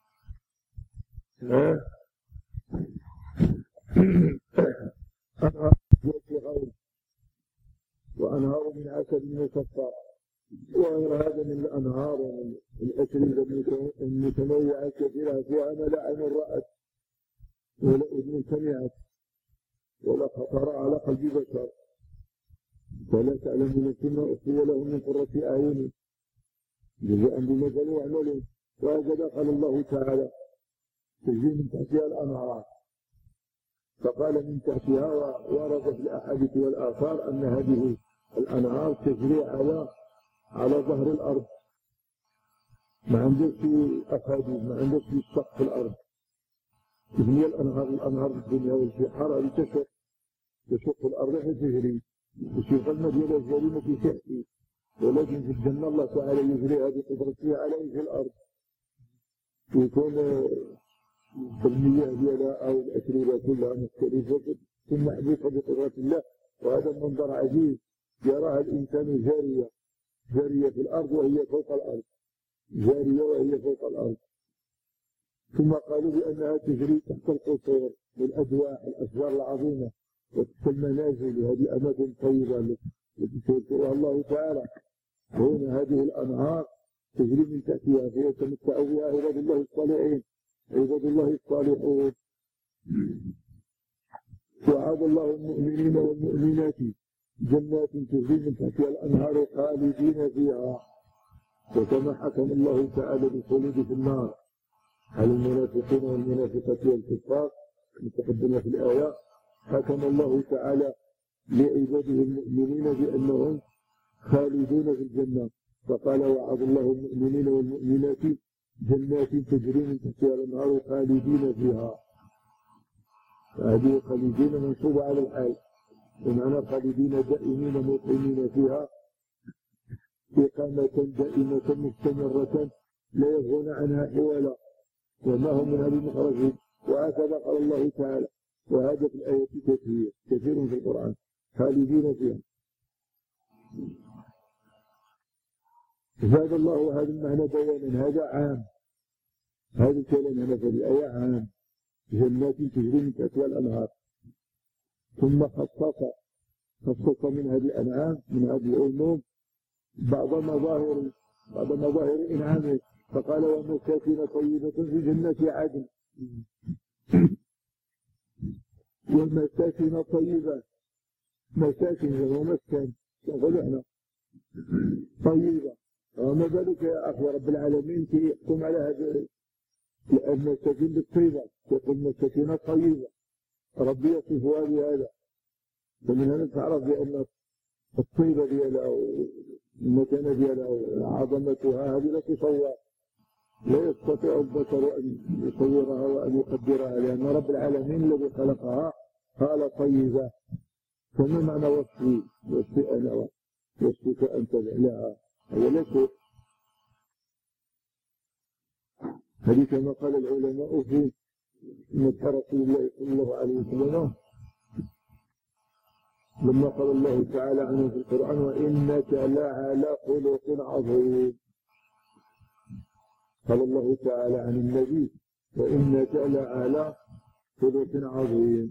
[SPEAKER 1] أنهار غوث وأنهار من عسل مصفى وغير هذا من الأنهار ومن الأشربة المتنوعة كثيرة فيها ما لا عين رأت ولا أذن سمعت ولا خطر على قلب بشر، فلا تعلم نفس ما أخفي لهم من قرة أعين جزاء بما كانوا يعملون. وهكذا قال الله تعالى تجري من تحتها الأنهار، فقال من تحتها، وورد في الأحاديث والآثار أن هذه الأنهار تجري على على ظهر الأرض، ما عندوش أكاديم، ما عندوش سقف في الأرض. هي الأنهار الأنهار الدنيا والبحار هذه تشق تشق الأرض حيث تجري، وشي غلمة ديال الجريمة في تحتي، ولكن في الجنة الله تعالى يجريها بقدرته على وجه الأرض، ويكون المياه ديالها أو الأشربة كلها مختلفة ثم محبوسة بقدرة الله. وهذا منظر عجيب يراها الإنسان جارية جارية في الأرض وهي فوق الأرض، جارية وهي فوق الأرض. ثم قالوا بأنها تجري تحت القصور والأدواح الأشجار العظيمة وتحت المنازل، وهذه أماكن طيبة التي تذكرها الله تعالى. هنا هذه الأنهار تجري من تحتها فيتمتع بها عباد الله الصالحين، عباد الله الصالحون. وعد الله المؤمنين والمؤمنات جنات تجري من تحتها الأنهار خالدين فيها. وكما حكم الله تعالى بالخلود في النار على المنافقين والمنافقات والكفار متقدمة في الآية، حكم الله تعالى لعباده المؤمنين بأنهم خالدون في الجنة، فقال وعد الله المؤمنين والمؤمنات جنات تجري من تحتها الأنهار خالدين فيها. هذه خالدين منصوبة على الحال، ومعنى خالدين دائمين مقيمين فيها إقامة دائمة مستمرة لا يبغون عنها حولا وما هم منها بمخرجين. وهكذا قال الله تعالى، وهذا في الآية كثير كثير في القرآن، خالدين فيها. زاد الله هذا المعنى بيانا، هذا عام، هذا الكلام هنا في الآية عام، جنات تجري من تحتها الأنهار. ثم خصص خصص من هذه الأنعام من هذه العموم بعض مظاهر بعض مظاهر إنعامه، فقال ومساكن طيبة في جنات عدن. ومساكن طيبة، مساكن ومسكن نقول احنا طيبة، وما بالك يا أخي رب العالمين يحكم على هذا المساكن بالطيبة، يقول مساكن طيبة، ربي يصفها بهذا. فمن هنا تعرف بأن الطيبة ديالها والمكانة ديالها وعظمتها هذه لا تصور، لا يستطيع البشر أن يصورها وأن يقدرها، لأن رب العالمين الذي خلقها قال طيبة. فما معنى وصفي وصفي أنا وصفك أنت لها؟ هذا لا شيء. هذه كما قال العلماء في مدح رسول الله صلى الله عليه وسلم لما قال الله تعالى عنه في القرآن وإنك لعلى خلق عظيم. قال الله تعالى عن النبي وإنك لعلى خلق عظيم.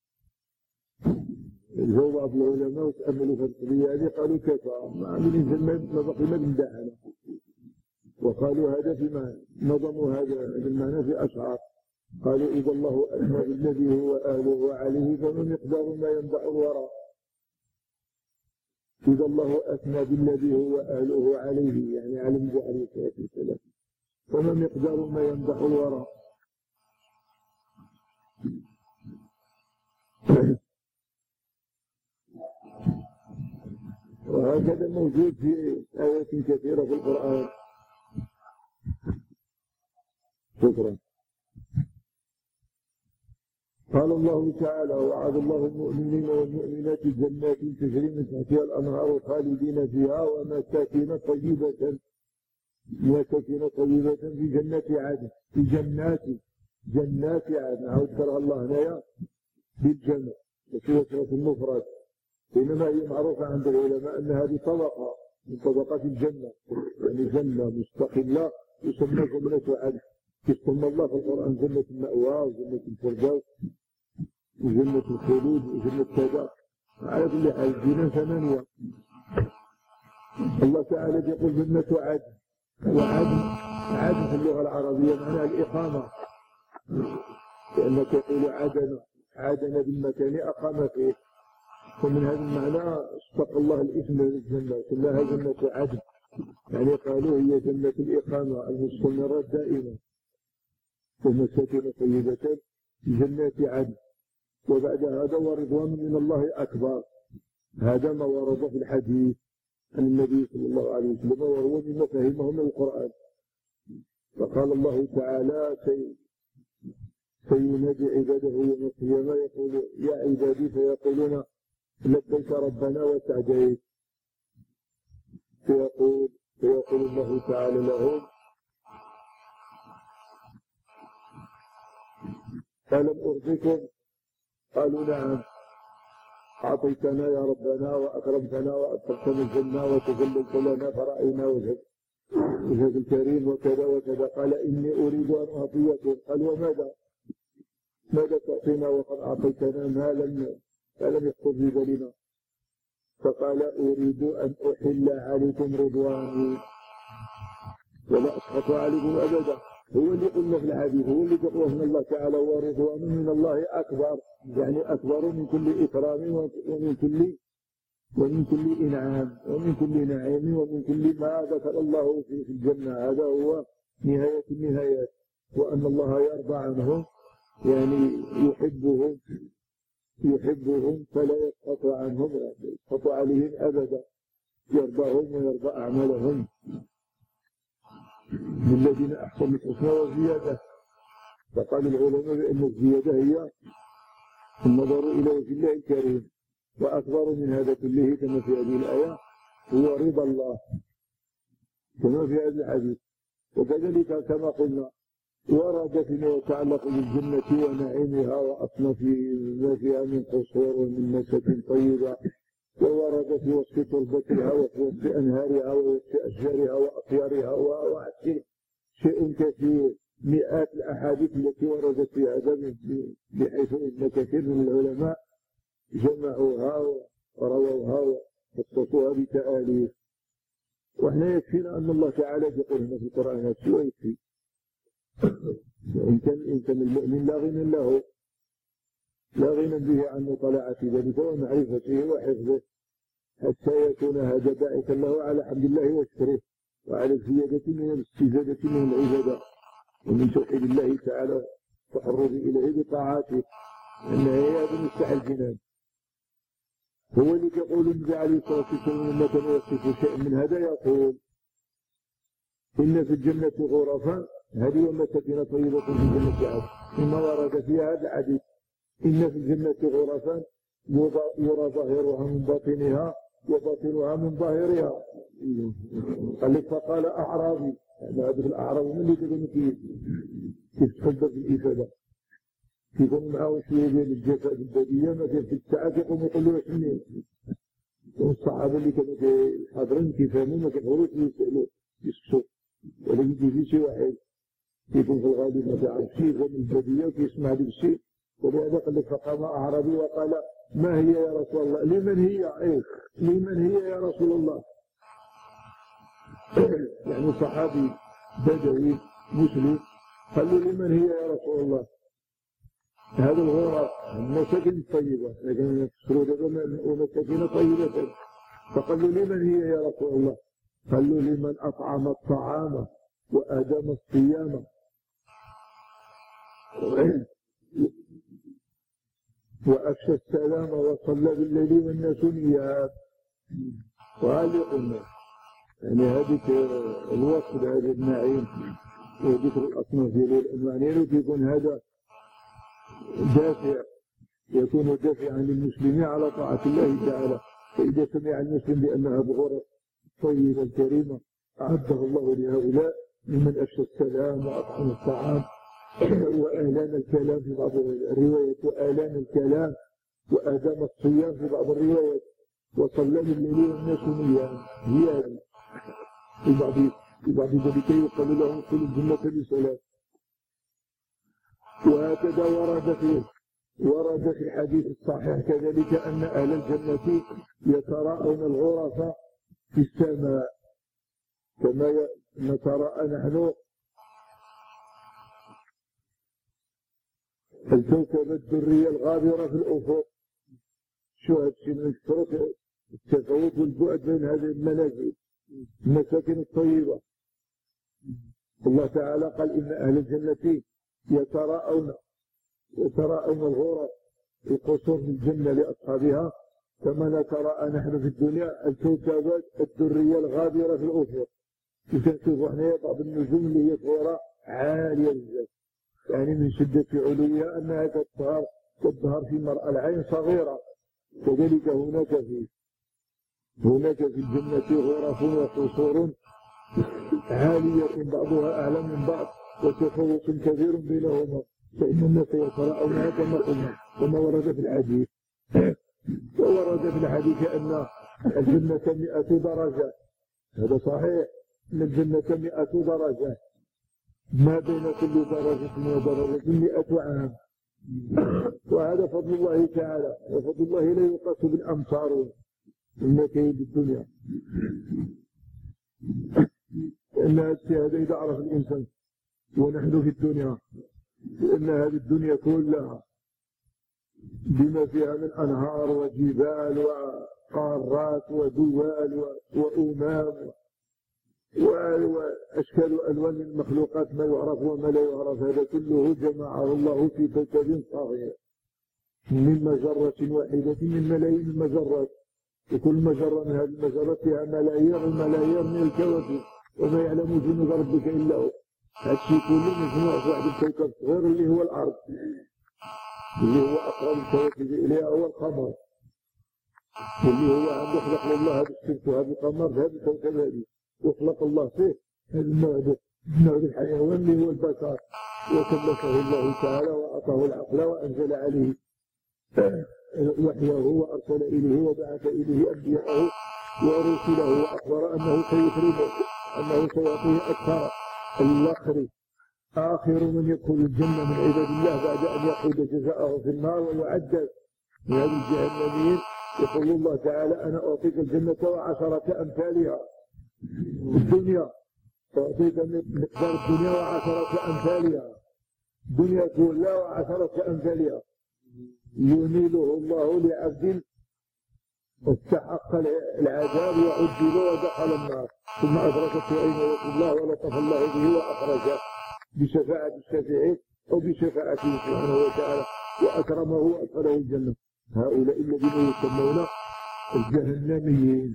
[SPEAKER 1] جاء بعض العلماء وتأملوا في القضية هذه قالوا كفى ما عندنا ما بقي ما بندعنا، وقالوا هذا فيما نظموا هذا المعنى في أشعار. قالوا إذا الله أثنى بالذي هو أهله عليه فما مقدار ما يمدح الورى. إذا الله أثنى بالذي هو أهله عليه يعني على النبي عليه الصلاة والسلام فما مقدار ما يمدح الورى. وهكذا موجود في آيات كثيرة في القرآن. شكرا. قال الله تعالى وعد الله المؤمنين والمؤمنات جنات تجري من تحتها الأنهار خالدين فيها ومساكن طيبة مساكن طيبة في جنات عدن. في جنات جنات عدن أذكرها الله هنا بالجمع وفي وسط المفرد، بينما هي معروفة عند العلماء أن هذه طبقة من طبقات الجنة، يعني جنة مستقلة يسمى جنة عدن. يسمى الله في القرآن جنة المأوى وجنة الفردوس وجنة الخلود وجنة كذا. على كل حال الجنان ثمانية. الله تعالى يقول جنة عدن، وعدن عدن في اللغة العربية معناها الإقامة، لأنك تقول عدن عدن بالمكان أقام فيه، ومن هذا المعنى اشتق الله الاسم للجنة كلها جنة عدن، يعني قالوا هي جنة الإقامة المستمرة الدائمة. ومساكن طيبة جنات عدن. وبعد هذا ورضوان من الله أكبر، هذا ما ورد في الحديث عن النبي صلى الله عليه وسلم وهو مما فهمه من القرآن. فقال الله تعالى سينادي عباده يوم القيامة يقول يا عبادي فيقولون لبيك ربنا وسعديك، فيقول فيقول الله تعالى لهم ألم أرضكم؟ قالوا نعم، أعطيتنا يا ربنا وأكرمتنا وأدخلتنا الجنة وتذللت لنا فرأينا وجهك وجهك الكريم وكذا وكذا. قال إني أريد أن أعطيكم. قال وماذا؟ ماذا تعطينا وقد أعطيتنا ما لم فلم يخطر في بالنا؟ فقال أريد أن أحل عليكم رضواني ولا أسخط عليكم أبدا. هو اللي قلنا في الحديث، هو اللي تقوى من الله تعالى ورضوان من الله أكبر، يعني أكبر من كل إكرام ومن كل ومن كل إنعام ومن كل نعيم ومن كل ما ذكر الله في الجنة. هذا هو نهاية النهايات، وأن الله يرضى عنهم، يعني يحبهم يحبهم فلا يسقط عنهم يسقط عليهم أبدا، يرضاهم ويرضى أعمالهم للذين أحسنوا الحسنى وزيادة. فقال العلماء بأن الزيادة هي النظر إلى وجه الله الكريم، وأكبر من هذا كله كما في هذه الآية هو رضا الله كما في هذا الحديث. وكذلك كما قلنا ورد فيما يتعلق بالجنة ونعيمها وأصناف ما فيها من قصور ومن نسك طيبة، وورد في وصف تربتها وفي وصف أنهارها ووصف أشجارها وأطيارها وعسل شيء كثير، مئات الأحاديث التي وردت في هذا، بحيث أن كثير من العلماء جمعوها ورووها وخصصوها بتآليف. وإحنا يكفينا أن الله تعالى يقول هنا في القرآن هذا ويكفي. إن كان الإنسان المؤمن لا غنى له لا غنى به عن مطالعة ذلك ومعرفته وحفظه، حتى يكون هذا باعثا له على حمد الله وشكره وعلى الزيادة من الاستزادة من العبادة ومن توحيد الله تعالى والتقرب إليه بطاعاته، أن هذا مفتاح الجنان. هو اللي يقول النبي عليه الصلاة والسلام لما كان يصف شيء من هذا يقول إن في الجنة غرفا هذه ومساكن طيبة في الجنة عدن، مما ورد في هذا الحديث إن في الجنة غرفا يرى ظاهرها من باطنها وباطنها من ظاهرها. قال لك فقال أعرابي، يعني هذا الأعراب من اللي تقول كيف كيف تخبر في الإفادة، يكون معه شوية ديال الجفاء البدية ما كان في الساعات يقوم يقول له حنين. والصحابة اللي كانوا حاضرين كيفهموا ما كيقدروش يسألوا يسكتوا، ولكن كيجي شي واحد يكون في الغالب ما تعرف شيء من البدية وكيسمع ديك الشيء، ولهذا قال لك فقام أعرابي وقال ما هي يا رسول الله؟ لمن هي؟ إيه لمن هي يا رسول الله؟ يعني صحابي بدوي مسلم قال له لمن هي يا رسول الله؟ هذا الغرف المساكن الطيبة، لكن يفسروا دابا ومساكن طيبة. فقال له لمن هي يا رسول الله؟ قال له لمن أطعم الطعام وأدام الصيام وأفشى السلام وصلى بالليل والناس نيام. وهذه قلنا يعني هذيك الوصف هذا النعيم وذكر الأصناف ديال الأنواع يكون هذا دافع، يكون دافعا للمسلمين على طاعة الله تعالى. فإذا سمع المسلم بأنها بغرف طيبة الكريمة أعده الله لهؤلاء ممن أفشى السلام وأطعم الطعام وآلان الكلام في بعض الروايات وآلان الكلام وآدام الصيام في بعض الروايات وصلى بالليل والناس نيام. هي في بعض في بعض ذلك يقال لهم ادخلوا الجنة بسلام. وهكذا ورد في ورد في الحديث الصحيح كذلك أن أهل الجنة يتراءون الغرف في السماء كما نتراءى نحن الكوكب الدرية الغابرة في الأفق. شو هادشي من كثرة التفاوت والبعد بين هذه المنازل المساكن الطيبة. الله تعالى قال إن أهل الجنة يتراءون يتراءون الغرف القصور في الجنة لأصحابها كما نتراءى نحن في الدنيا الكوكبات الدرية الغابرة في الأفق. وكنشوفوا حنايا بعض النجوم اللي هي صغيرة عالية بزاف، يعني من شدة علوها أنها تظهر تظهر في مرأى العين صغيرة. كذلك هناك في هناك في الجنة غرف وقصور عالية بعضها أعلى من بعض وتفوق كبير بينهما، فإن الناس يقرؤونها كما قلنا كما ورد في الحديث. وورد في الحديث أن الجنة مئة درجة، هذا صحيح، أن الجنة مئة درجة، ما بين كل درجة ودرجة مئة عام. وهذا فضل الله تعالى، وفضل الله لا يقاس بالأمصار من مكايد الدنيا. لأن هذا إذا عرف الإنسان ونحن في الدنيا لأن هذه الدنيا كلها بما فيها من أنهار وجبال وقارات ودول وأمام وأشكال وألوان من المخلوقات، ما يعرف وما لا يعرف، هذا كله جمعه الله في كوكب صغير من مجرة واحدة من ملايين المجرات، وكل مجرة من هذه المجرات فيها ملايير الملايير من الكواكب، وما يعلم جنود ربك إلا هو. هذا الشيء كله مجموع في واحد الكوكب صغير اللي هو الأرض، اللي هو أقرب الكواكب إليها هو القمر، واللي هو عنده خلق الله هذا الشمس وهذا القمر هذا الكوكب هذه، وخلق الله فيه هذا النوع النوع الحيوان اللي هو البشر، وكلفه الله تعالى وأعطاه العقل وأنزل عليه وحيه وأرسل إليه وبعث إليه أنبياءه ورسله، وأخبر أنه سيكرمه، أنه سيعطيه أكثر الآخر آخر من يدخل الجنة من عباد الله بعد أن يقود جزاءه في النار ويعدل من هذه الجهنميين. يقول الله تعالى أنا أعطيك الجنة وعشرة أمثالها، الدنيا أعطيك مقدار الدنيا وعشرة أمثالها، الدنيا كلها وعشرة أمثالها، يميله الله لعبد استحق العذاب وعذب ودخل النار ثم أدركته عين الله ولطف الله به وأخرجه بشفاعة الشافعين أو بشفاعته سبحانه وتعالى وأكرمه وأدخله الجنة. هؤلاء الذين يسمون الجهنميين،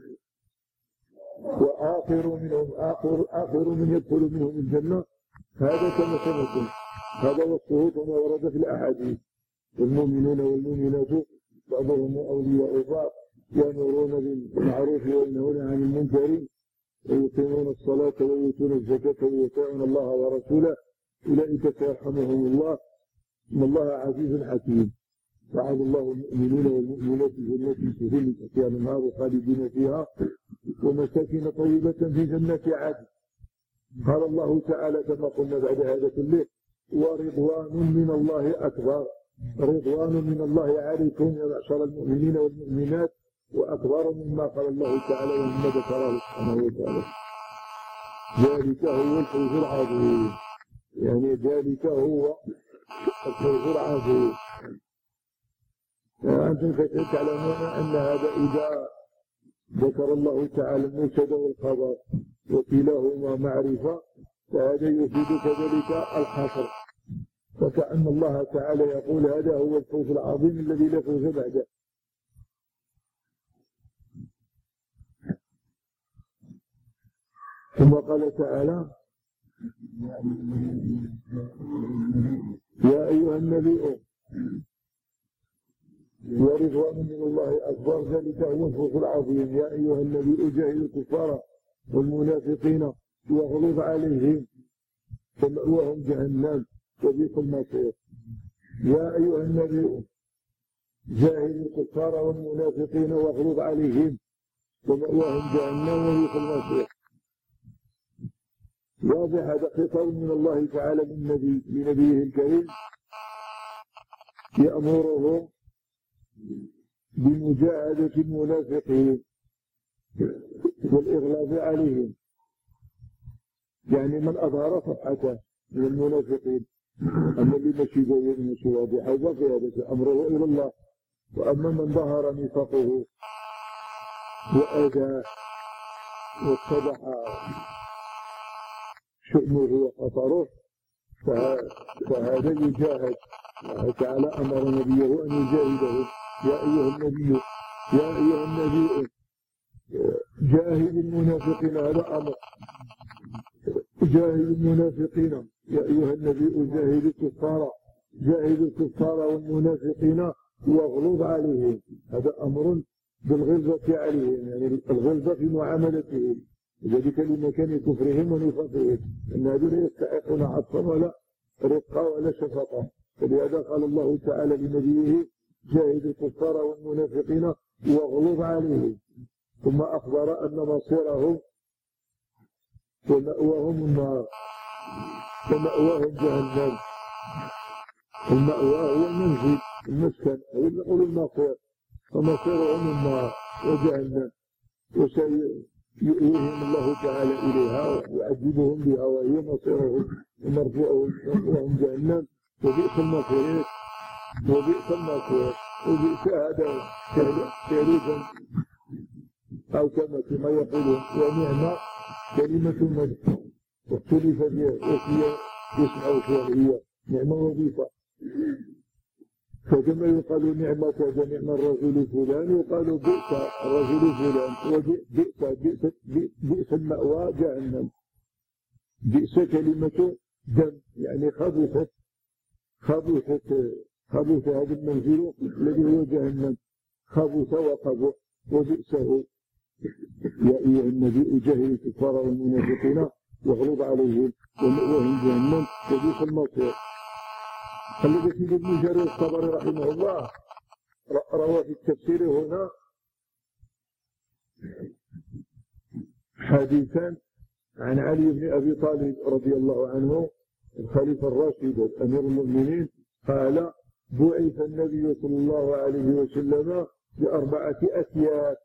[SPEAKER 1] وآخر منهم آخر آخر من يدخل منهم الجنة هذا كما سمعتم، هذا وصفه كما ورد في الأحاديث. والمؤمنون والمؤمنات بعضهم أولياء بعض يأمرون بالمعروف وينهون عن المنكر ويقيمون الصلاة ويؤتون الزكاة ويطيعون الله ورسوله أولئك سيرحمهم الله إن الله عزيز حكيم. وعد الله المؤمنين والمؤمنات جنات تجري تحتها الأنهار خالدين فيها ومساكن طيبة في جنات عدن. قال الله تعالى كما قلنا بعد هذا كله ورضوان من الله أكبر، رضوان من الله عليكم يا معشر المؤمنين والمؤمنات وأكبر مما قال الله تعالى ومما ذكره سبحانه وتعالى. ذلك هو الفوز العظيم، يعني ذلك هو الفوز العظيم. أنتم تعلمون أن هذا إذا ذكر الله تعالى المبتدا والخبر وكلاهما معرفة فهذا يفيد كذلك الحصر، فكأن الله تعالى يقول هذا هو الفوز العظيم الذي لا فوز بعده. ثم قال تعالى يا أيها النبي ورضوان من الله أكبر ذلك هو الفوز العظيم. يا أيها النبي جاهد الكفار والمنافقين واغلظ عليهم فمأواهم جهنم وبئس المصير. يا أيها النبي جاهد الكفار والمنافقين واغلظ عليهم ومأواهم جهنم وبئس المصير. واضح هذا خطاب من الله تعالى للنبي لنبيه الكريم يأمره بمجاهدة المنافقين والإغلاظ عليهم، يعني من أظهر صفحته من المنافقين. أما اللي ماشي باين ماشي واضح هذا في هذا أمره إلى الله، وأما من ظهر نفاقه وأذى واتضح شؤمه وخطره فهذا يجاهد. الله تعالى أمر نبيه أن يجاهده. يا أيها النبي يا أيها النبي جاهد المنافقين، هذا أمر جاهد المنافقين يا أيها النبي جاهد الكفار جاهد الكفار والمنافقين واغلظ عليهم. هذا أمر بالغلظة عليهم، يعني الغلظة في معاملتهم، ذلك لمكان كفرهم ونفاقهم، أن هذول يستحقون عطفا ولا رفقا ولا شفقا. فلهذا قال الله تعالى لنبيه جاهد الكفار والمنافقين واغلظ عليهم، ثم أخبر أن مصيرهم ومأواهم النار ومأواهم جهنم. المأوى هو المنزل المسكن، هو نقول المصير، فمصيرهم النار وجهنم، وسيؤويهم الله تعالى إليها ويعذبهم بها وهي مصيرهم ومرجعهم وهم جهنم، وبئس المصير وبئس المصير وبئس هذا تعريفا أو كما كما يقولون ونعمة كلمة المدح واختلف فيها وفيها يسمع فيها هي نعمة وظيفة. فكما يقال نعمة كذا نعم الرجل فلان، يقال بئس الرجل فلان، وبئس بئس بئس المأوى جهنم. بئس كلمة دم، يعني خبثت خبثت خبث هذا المنزل الذي هو جهنم، خبث وقبح وبئسه. يا أيها النبي جاهد الكفار والمنافقين واغلظ عليهم ومأواهم جهنم وبئس المصير. الذي في ابن جرير الطبري رحمه الله روى في التفسير هنا حديثا عن علي بن أبي طالب رضي الله عنه الخليفة الراشد أمير المؤمنين، قال بعث النبي صلى الله عليه وسلم بأربعة أسياف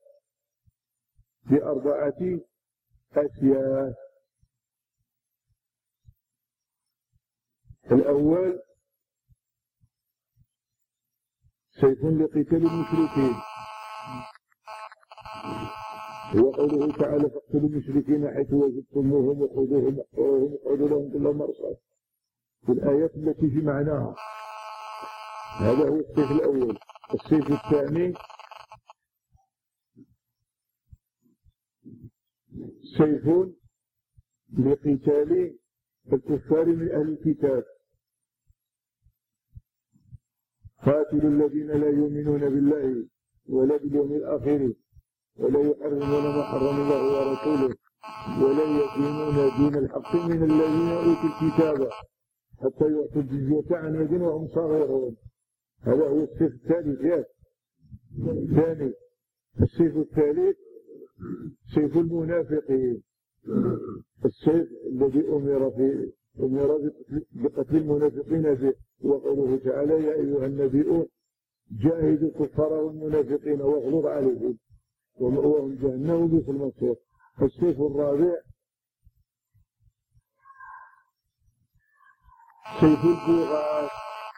[SPEAKER 1] بأربعة أسياف. الأول سيف لقتال المشركين، هو قوله تعالى فاقتلوا المشركين حيث وجدتموهم وخذوهم واحصروهم واقعدوا لهم كل مرصد، في الآيات التي في معناها. هذا هو السيف الأول. السيف الثاني سيف لقتال الكفار من أهل الكتاب، قاتلوا الذين لا يؤمنون بالله ولا باليوم الآخر ولا يحرمون ما حرم الله ورسوله ولا يدينون دين الحق من الذين أوتوا الكتاب حتى يعطوا الجزية عن يد وهم صاغرون. هذا هو السيف الثالث. الثاني السيف الثالث سيف المنافقين، السيف الذي أمر في أمر بقتل المنافقين به، وقوله تعالى يا أيها النبي جاهد الكفار والمنافقين واغلظ عليهم ومأواهم جهنم وبئس المصير. السيف الرابع سيف البغاة،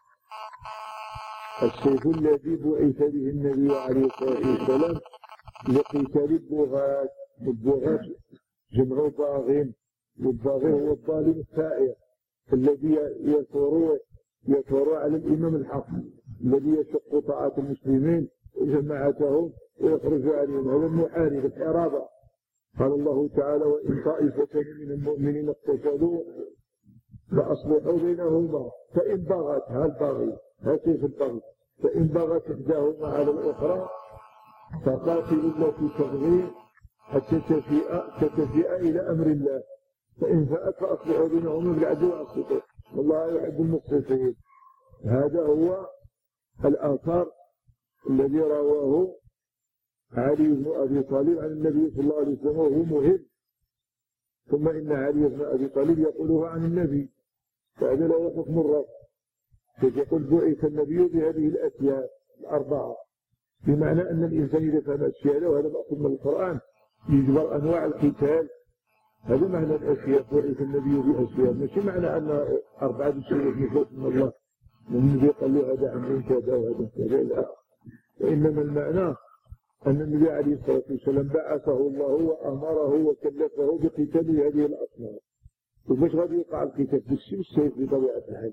[SPEAKER 1] السيف الذي بعث به النبي عليه الصلاة والسلام لقتال البغاة. البغاة جمع باغ، والباغي هو الظالم السائر الذي يثور يثور على الإمام الحق الذي يشق طاعة المسلمين وجماعتهم ويخرج عليهم. هذا المحارب الحرابة. قال الله تعالى وإن طائفتان من المؤمنين اقتتلوا فأصلحوا بينهما فإن بغت ها الباغي ها سيف البغي فإن بغت إحداهما على الأخرى فقاتلوا التي تبغي حتى تفيء إلى أمر الله فإن فاءت فأصلحوا بينهما بالعدل وأقسطوا والله يحب المقسطين. هذا هو الآثار الذي رواه علي بن أبي طالب عن النبي صلى الله عليه وسلم وهو مهم. ثم إن علي بن أبي طالب يقوله عن النبي، فهذا له حكم الرفع. فيقول بعث النبي بهذه الأشياء الأربعة، بمعنى أن الإنسان إذا فهم أشياء وهذا مأخوذ من القرآن يجبر أنواع القتال. هذا معنى الأشياء، بعث النبي بأشياء، ماشي معنى أن أربعة أشياء مخلوق من الله والنبي قال له هذا عمل كذا وهذا كذا، لا. وإنما المعنى أن النبي عليه الصلاة والسلام بعثه الله وأمره وكلفه بقتال هذه الأصنام. وباش غادي يقع القتال بالسيف بطبيعة الحال.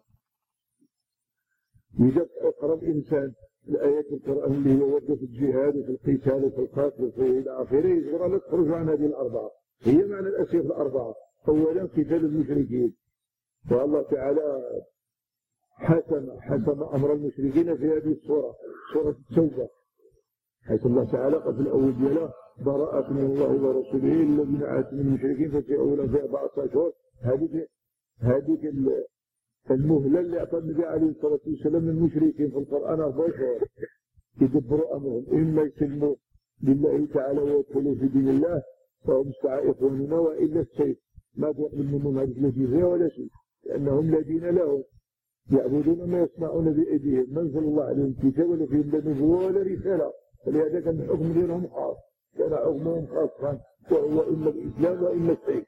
[SPEAKER 1] إذا أقرأ الإنسان الآيات القرآن اللي هو ورد في الجهاد وفي القتال وفي القتل وفي إلى آخره يجبر لا تخرج عن هذه الأربعة. هي معنى الأسياف الأربعة، أولا قتال المشركين، والله تعالى حسم حسم أمر المشركين في هذه السورة، سورة التوبة، حيث الله تعالى قال في الأول ديالها براءة من الله ورسوله الذين عاهدتم من المشركين فسيئوا لهم في أربعة أشهر. هذيك هذيك المهلة اللي أعطى النبي عليه الصلاة والسلام للمشركين في القرآن أربعة أشهر يدبروا أمرهم، إما يسلموا لله تعالى ويدخلوا في دين الله فهم مع إخواننا، وإلا السيف ما تقبل منهم هذه الجزية ولا شيء، لأنهم لا دين لهم، يعبدون ما يصنعون بأيديهم، ما أنزل الله عليهم كتاب ولا فيهم لا نبوة ولا رسالة، فلهذا كان الحكم ديالهم خاص، كان حكمهم خاصا وهو إما الإسلام وإما السيف.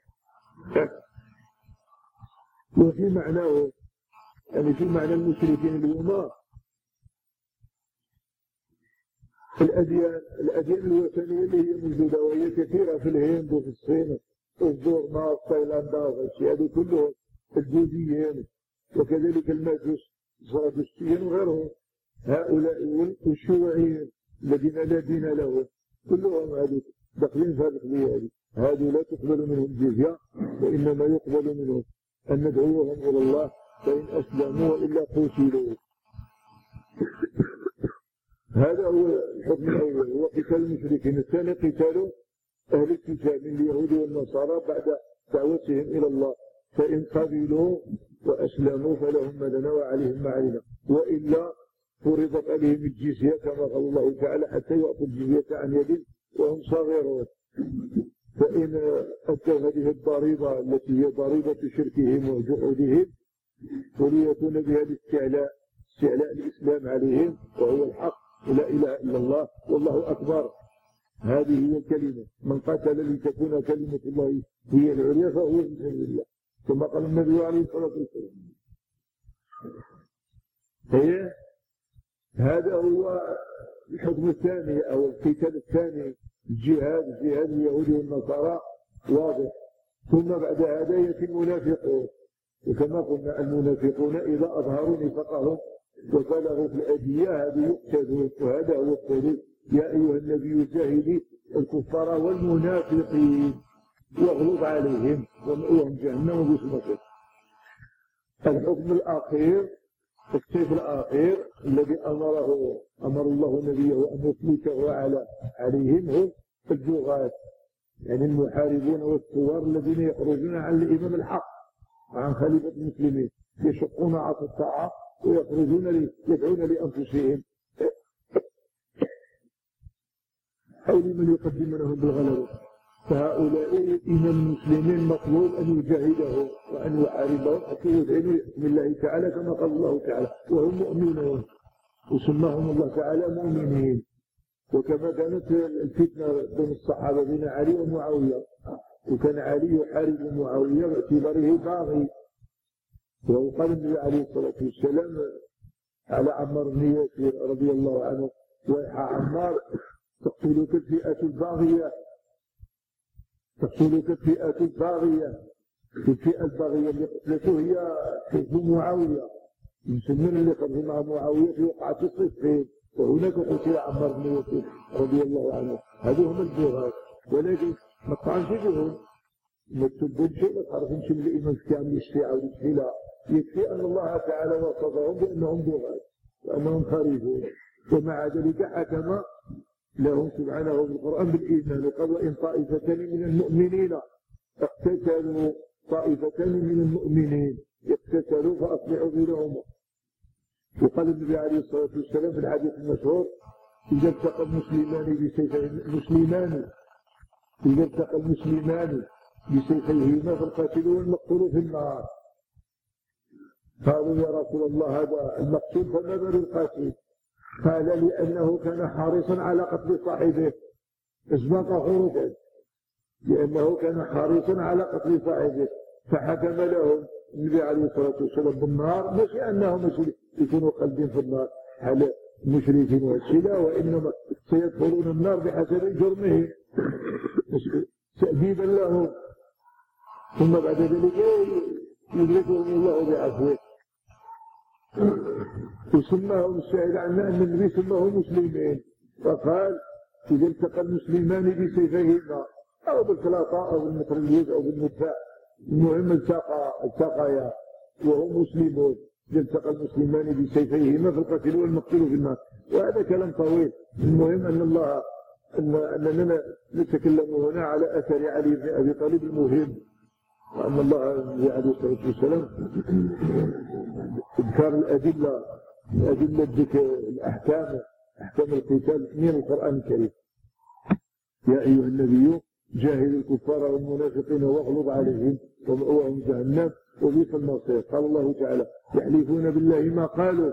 [SPEAKER 1] وفي معناه يعني في معنى المشركين اليوم الأديان الأديان الوثنية اللي هي موجودة وهي كثيرة في الهند وفي الصين والبورما وتايلاندا والأشياء هذه كلهم، البوذيين وكذلك المجوس الزرادشتيين وغيرهم، هؤلاء والشيوعيين الذين لا دين لهم كلهم هذه داخلين في هذه القضية هذه، هذه لا تقبل منهم جزية، وإنما يقبل منهم أن ندعوهم إلى الله فإن أسلموا وإلا قتلوا. هذا هو الحكم الأول، هو قتال المشركين. الثاني قتال أهل الكتاب من اليهود والنصارى بعد دعوتهم إلى الله، فإن قبلوا وأسلموا فلهم ما لنا وعليهم ما علينا، وإلا فرضت عليهم الجزية كما قال الله تعالى حتى يعطوا الجزية عن يد وهم صغيرون. فإن أدوا هذه الضريبة التي هي ضريبة شركهم وجحودهم وليكون بها الاستعلاء استعلاء الإسلام عليهم وهو الحق لا إله إلا الله والله أكبر، هذه هي الكلمة، من قتل لتكون كلمة الله هي العليا فهو في سبيل الله، كما قال النبي عليه الصلاة والسلام. هي هذا هو الحكم الثاني أو القتال الثاني، الجهاد جهاد اليهود والنصارى واضح. ثم بعد هذا يأتي المنافقون، وكما قلنا المنافقون إذا أظهروا نفاقهم وبلغوا في الأدية هذه يقتلون، وهذا هو القول يا أيها النبي جاهد الكفار والمنافقين واغلظ عليهم ومأواهم جهنم وبئس المصير. الحكم الأخير السيف الأخير الذي أمره أمر الله نبيه أن يثبته على عليهم هم البغاة، يعني المحاربون والثوار الذين يخرجون عن الإمام الحق وعن خليفة المسلمين، يشقون عصا الطاعة ويخرجون يدعون لأنفسهم أو لمن يقدمونهم بالغلبة. فهؤلاء الإمام المسلمين مطلوب أن يجاهدهم وأن يحاربهم حتى يدعوا لحكم الله تعالى كما قال الله تعالى وهم مؤمنون، وسماهم الله تعالى مؤمنين. وكما كانت الفتنة بين الصحابة بين علي ومعاوية، وكان علي يحارب معاوية باعتباره باغي، وقال النبي عليه الصلاة والسلام على عمار بن ياسر رضي الله عنه ويح عمار تقتلك الفئة الباغية، تقتلك الفئة الباغية، الفئة الباغية اللي قتلته هي حزب معاوية، المسلمين اللي خرجوا مع معاوية في وقعة صفين، وهناك قتل عمار بن ياسر رضي الله عنه. هذو هم البغاة، ولكن ما تطعنش بهم، ما تسبونش، ما تعرفونش من الإمام كامل الشيعة والإسلام، يكفي أن الله تعالى وصفهم بأنهم بغاة وأنهم خارجون، ومع ذلك حكم لهم سبحانه في القرآن بالإيمان، وقال وإن طائفتان من المؤمنين اقتتلوا طائفتان من المؤمنين يقتتلوا فأصلحوا بينهما. وقال النبي عليه الصلاة والسلام في الحديث المشهور إذا التقى المسلمان بسيفيهما المسلمان إذا التقى المسلمان بسيفيهما فالقاتل والمقتول في النار. قالوا يا رسول الله هذا المقتول فما بال القاتل؟ قال لأنه كان حريصا على قتل صاحبه، اسبق خروجا، لأنه كان حريصا على قتل صاحبه، فحكم لهم النبي عليه الصلاة والسلام بالنار، مش أنهم يكونوا قلبين في النار على المشركين والسلا، وإنما سيدخلون النار بحسب جرمهم تأديبا لهم، ثم بعد ذلك يدركهم الله بعفوه. وسماهم الشاهد عنا أن النبي سماهم مسلمين، فقال إذا التقى المسلمان بسيفيهما أو بالكلاطة أو بالمطريز أو بالمدفع المهم التقى التقيا وهم مسلمون، التقى المسلمان بسيفيهما في القتل والمقتول في النار، وهذا كلام طويل. المهم أن الله أن أننا نتكلم هنا على أثر علي بن أبي طالب المهم، وأن الله عليه الصلاة والسلام ذكر الأدلة الأدلة الأحكام أحكام القتال من القرآن الكريم. يا أيها النبي جاهد الكفار والمنافقين واغلظ عليهم ومأواهم جهنم وبئس المصير. قال الله تعالى يحلفون بالله ما قالوا.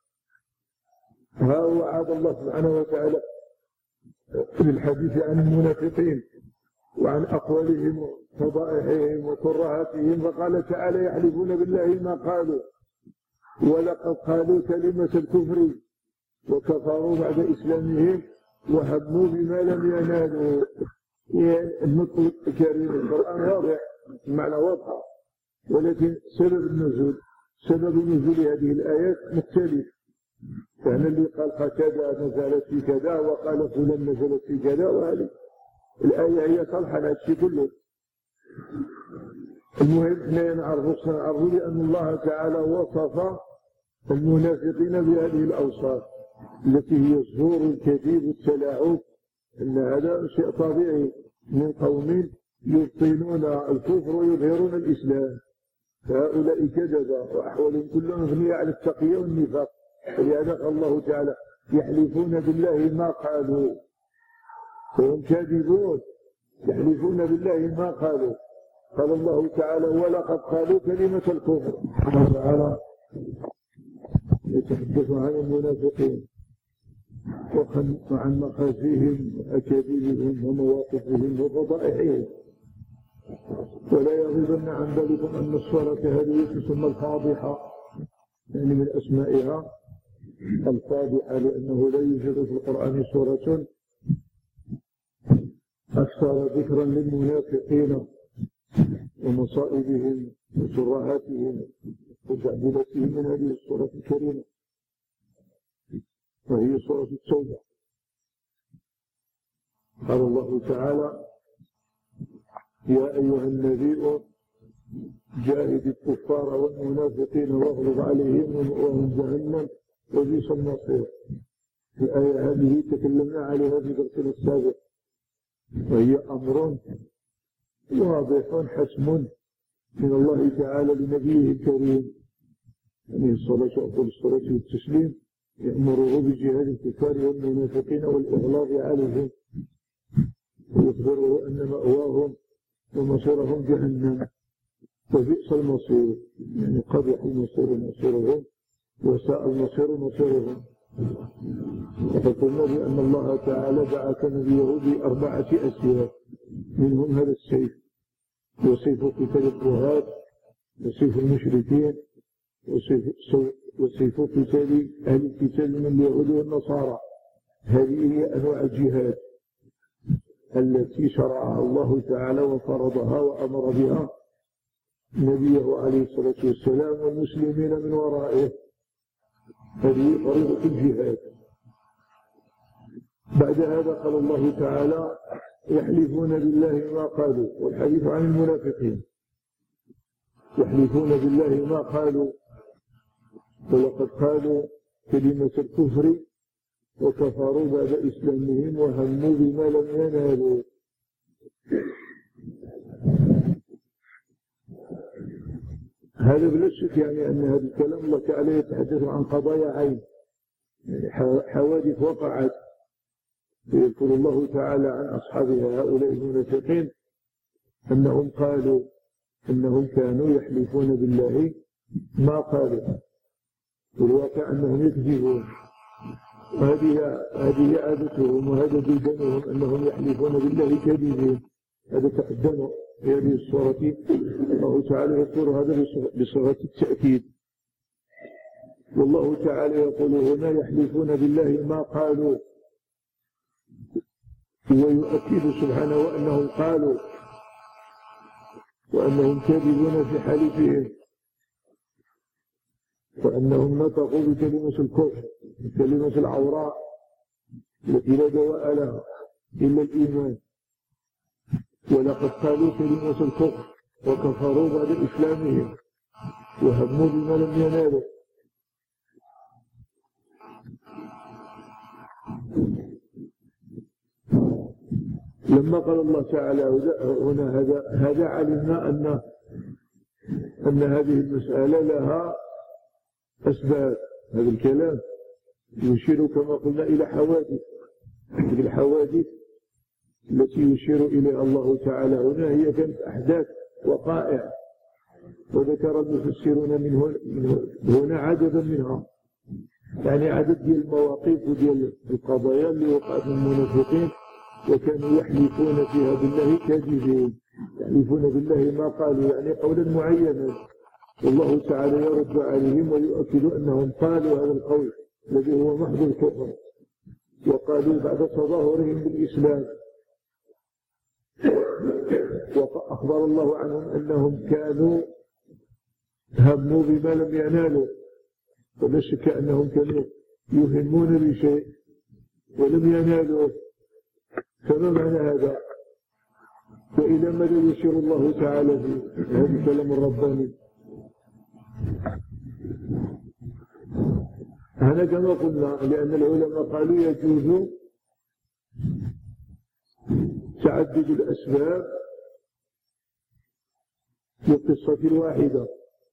[SPEAKER 1] ها وعد الله سبحانه وتعالى في الحديث عن المنافقين وعن أقوالهم وفضائحهم وكرهاتهم، فقال تعالى يحلفون بالله ما قالوا ولقد قالوا كلمة الكفر وكفروا بعد إسلامهم وهموا بما لم ينالوا. النطق الكريم القرآن واضح، المعنى واضح، ولكن سبب النزول سبب نزول هذه الآيات مختلف. فهنا اللي قال قتادة نزلت في كذا وقال فلان نزلت في كذا، وهذه الآية هي صالحة لهذا الشيء كله. المهم احنا نعرف نعرف بأن الله تعالى وصف المنافقين بهذه الأوصاف التي هي الزور الكذب والتلاعب، أن هذا شيء طبيعي من قوم يبطنون الكفر ويظهرون الإسلام، فهؤلاء كذبة وأحوالهم كلهم مبنية على التقية والنفاق. ولهذا قال الله تعالى يحلفون بالله ما قالوا، فهم كاذبون يحلفون بالله ما قالوا. قال الله تعالى ولقد قالوا كلمة الكفر. الله تعالى يتحدث عن المنافقين وعن مخازيهم وأكاذيبهم ومواقفهم وفضائحهم. ولا يغيبن عن ذلكم أن الصورة هذه تسمى الفاضحة، يعني من أسمائها الفاضحة، لأنه لا يوجد في القرآن سورة أكثر ذكرا للمنافقين ومصائبهم وشرهاتهم وتعديلاتهم من هذه السورة الكريمة، وهي سورة التوبة. قال الله تعالى يا أيها النبي جاهد الكفار والمنافقين واغلظ عليهم ومأواهم جهنم وبئس المصير. الآية هذه تكلمنا عليها في درسنا السابق، وهي أمر واضح حسم من الله تعالى لنبيه الكريم عليه الصلاة والسلام والتسليم، يأمره بجهاد الكفار والمنافقين والإغلاظ عليهم، ويخبره أن مأواهم ومصيرهم جهنم وبئس المصير، يعني قبح المصير مصيرهم وساء المصير مصيرهم. وقد قلنا بأن الله تعالى بعث نبيه بأربعة أسياف، منهم هذا السيف، وسيف قتال الطغاة، وسيف المشركين، وسيف, وسيف قتال أهل الكتاب من اليهود والنصارى. هذه هي أنواع الجهاد التي شرعها الله تعالى وفرضها وأمر بها نبيه عليه الصلاة والسلام والمسلمين من ورائه. هذه فريضة الجهاد. بعد هذا قال الله تعالى يحلفون بالله ما قالوا، والحديث عن المنافقين. يحلفون بالله ما قالوا ولقد قالوا كلمة الكفر وكفروا بعد إسلامهم وهموا بما لم ينالوا. هذا بلا شك يعني أن هذا الكلام الله تعالى يتحدث عن قضايا عين، يعني حوادث وقعت، يذكر الله تعالى عن أصحابها هؤلاء المنافقين أنهم قالوا أنهم كانوا يحلفون بالله ما قالوا، والواقع أنهم يكذبون، وهذه هذه عادتهم وهذا ديدنهم أنهم يحلفون بالله كاذبين. هذا تقدم في هذه الصورة. الله تعالى يذكر هذا بصيغة التأكيد، والله تعالى يقول هنا يحلفون بالله ما قالوا، ويؤكد سبحانه وأنهم قالوا وأنهم كاذبون في حلفهم، وأنهم نطقوا بكلمة الكفر، بكلمة العوراء التي لا دواء لها إلا الإيمان. ولقد قالوا كلمة الكفر وكفروا بعد إسلامهم وهموا بما لم ينالوا. لما قال الله تعالى هنا هذا هذا علمنا أن أن هذه المسألة لها أسباب. هذا الكلام يشير كما قلنا إلى حوادث. هذه الحوادث التي يشير إليها الله تعالى هنا هي كانت أحداث وقائع، وذكر المفسرون من هنا عددا منها، يعني عدد ديال المواقف وديال القضايا اللي وقعت من المنافقين وكانوا يحلفون فيها بالله كاذبين، يحلفون بالله ما قالوا يعني قولا معينا، والله تعالى يرد عليهم ويؤكد أنهم قالوا هذا القول الذي هو محض الكفر، وقالوا بعد تظاهرهم بالإسلام. وأخبر الله عنهم أنهم كانوا هموا بما لم ينالوا، ولا شك أنهم كانوا يهمون بشيء ولم ينالوا. فما معنى هذا؟ وإلى ماذا يشير الله تعالى في هذا الكلام الرباني؟ هذا كما قلنا لأن العلماء قالوا يجوز تعدد الأسباب في القصة الواحدة،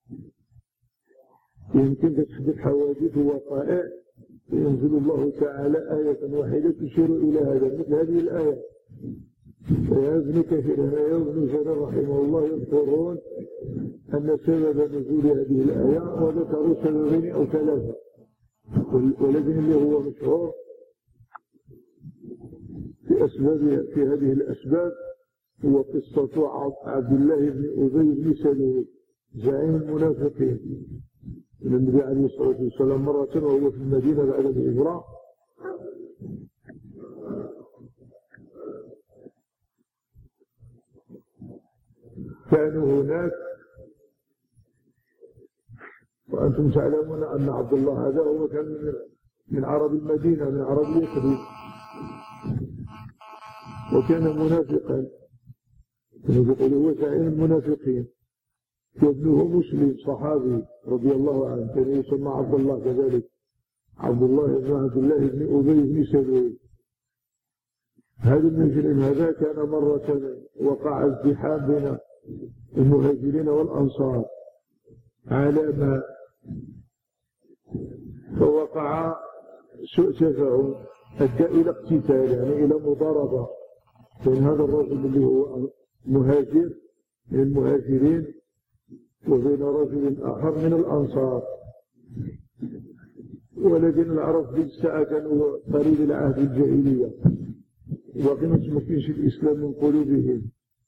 [SPEAKER 1] يمكن تحدث حوادث ووقائع وينزل الله تعالى آية واحدة تشير إلى هذا، مثل هذه الآية. ويا ابن كثير وابن جرير رحمه الله يذكرون أن سبب نزول هذه الآية وذكروا سببين أو ثلاثة، ولكن اللي هو مشهور في أسباب في هذه الأسباب هو قصة عبد الله بن أبي بن سلول زعيم المنافقين. النبي عليه الصلاة والسلام مرة وهو في المدينة بعد الهجرة كانوا هناك، وأنتم تعلمون أن عبد الله هذا هو كان من عرب المدينة، من عرب يثرب، وكان منافقا، يقول هو زعيم المنافقين، وابنه مسلم صحابي رضي الله عنه كان يسمى عبد الله كذلك، عبد الله بن عبد الله بن أبي بن سلول. هذا المجرم هذا كان مرة وقع ازدحام بين المهاجرين والأنصار على ما، فوقع سوء تفاهم أدى إلى اقتتال، يعني إلى مضاربة بين هذا الرجل اللي هو مهاجر من المهاجرين وبين رجل آخر من الأنصار. ولكن العرب في الساعة كانوا قريب العهد الجاهلية وما تمكنش الإسلام من قلوبهم،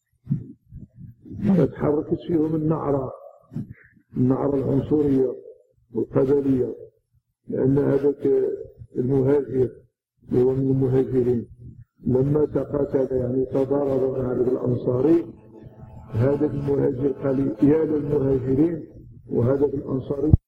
[SPEAKER 1] فتحركت فيهم النعرة النعرة العنصرية والقبلية، لأن هذاك المهاجر هو من المهاجرين لما تقاتل يعني تضارب مع الأنصاري، هذا المهاجر قال يا للمهاجرين وهذا الأنصاري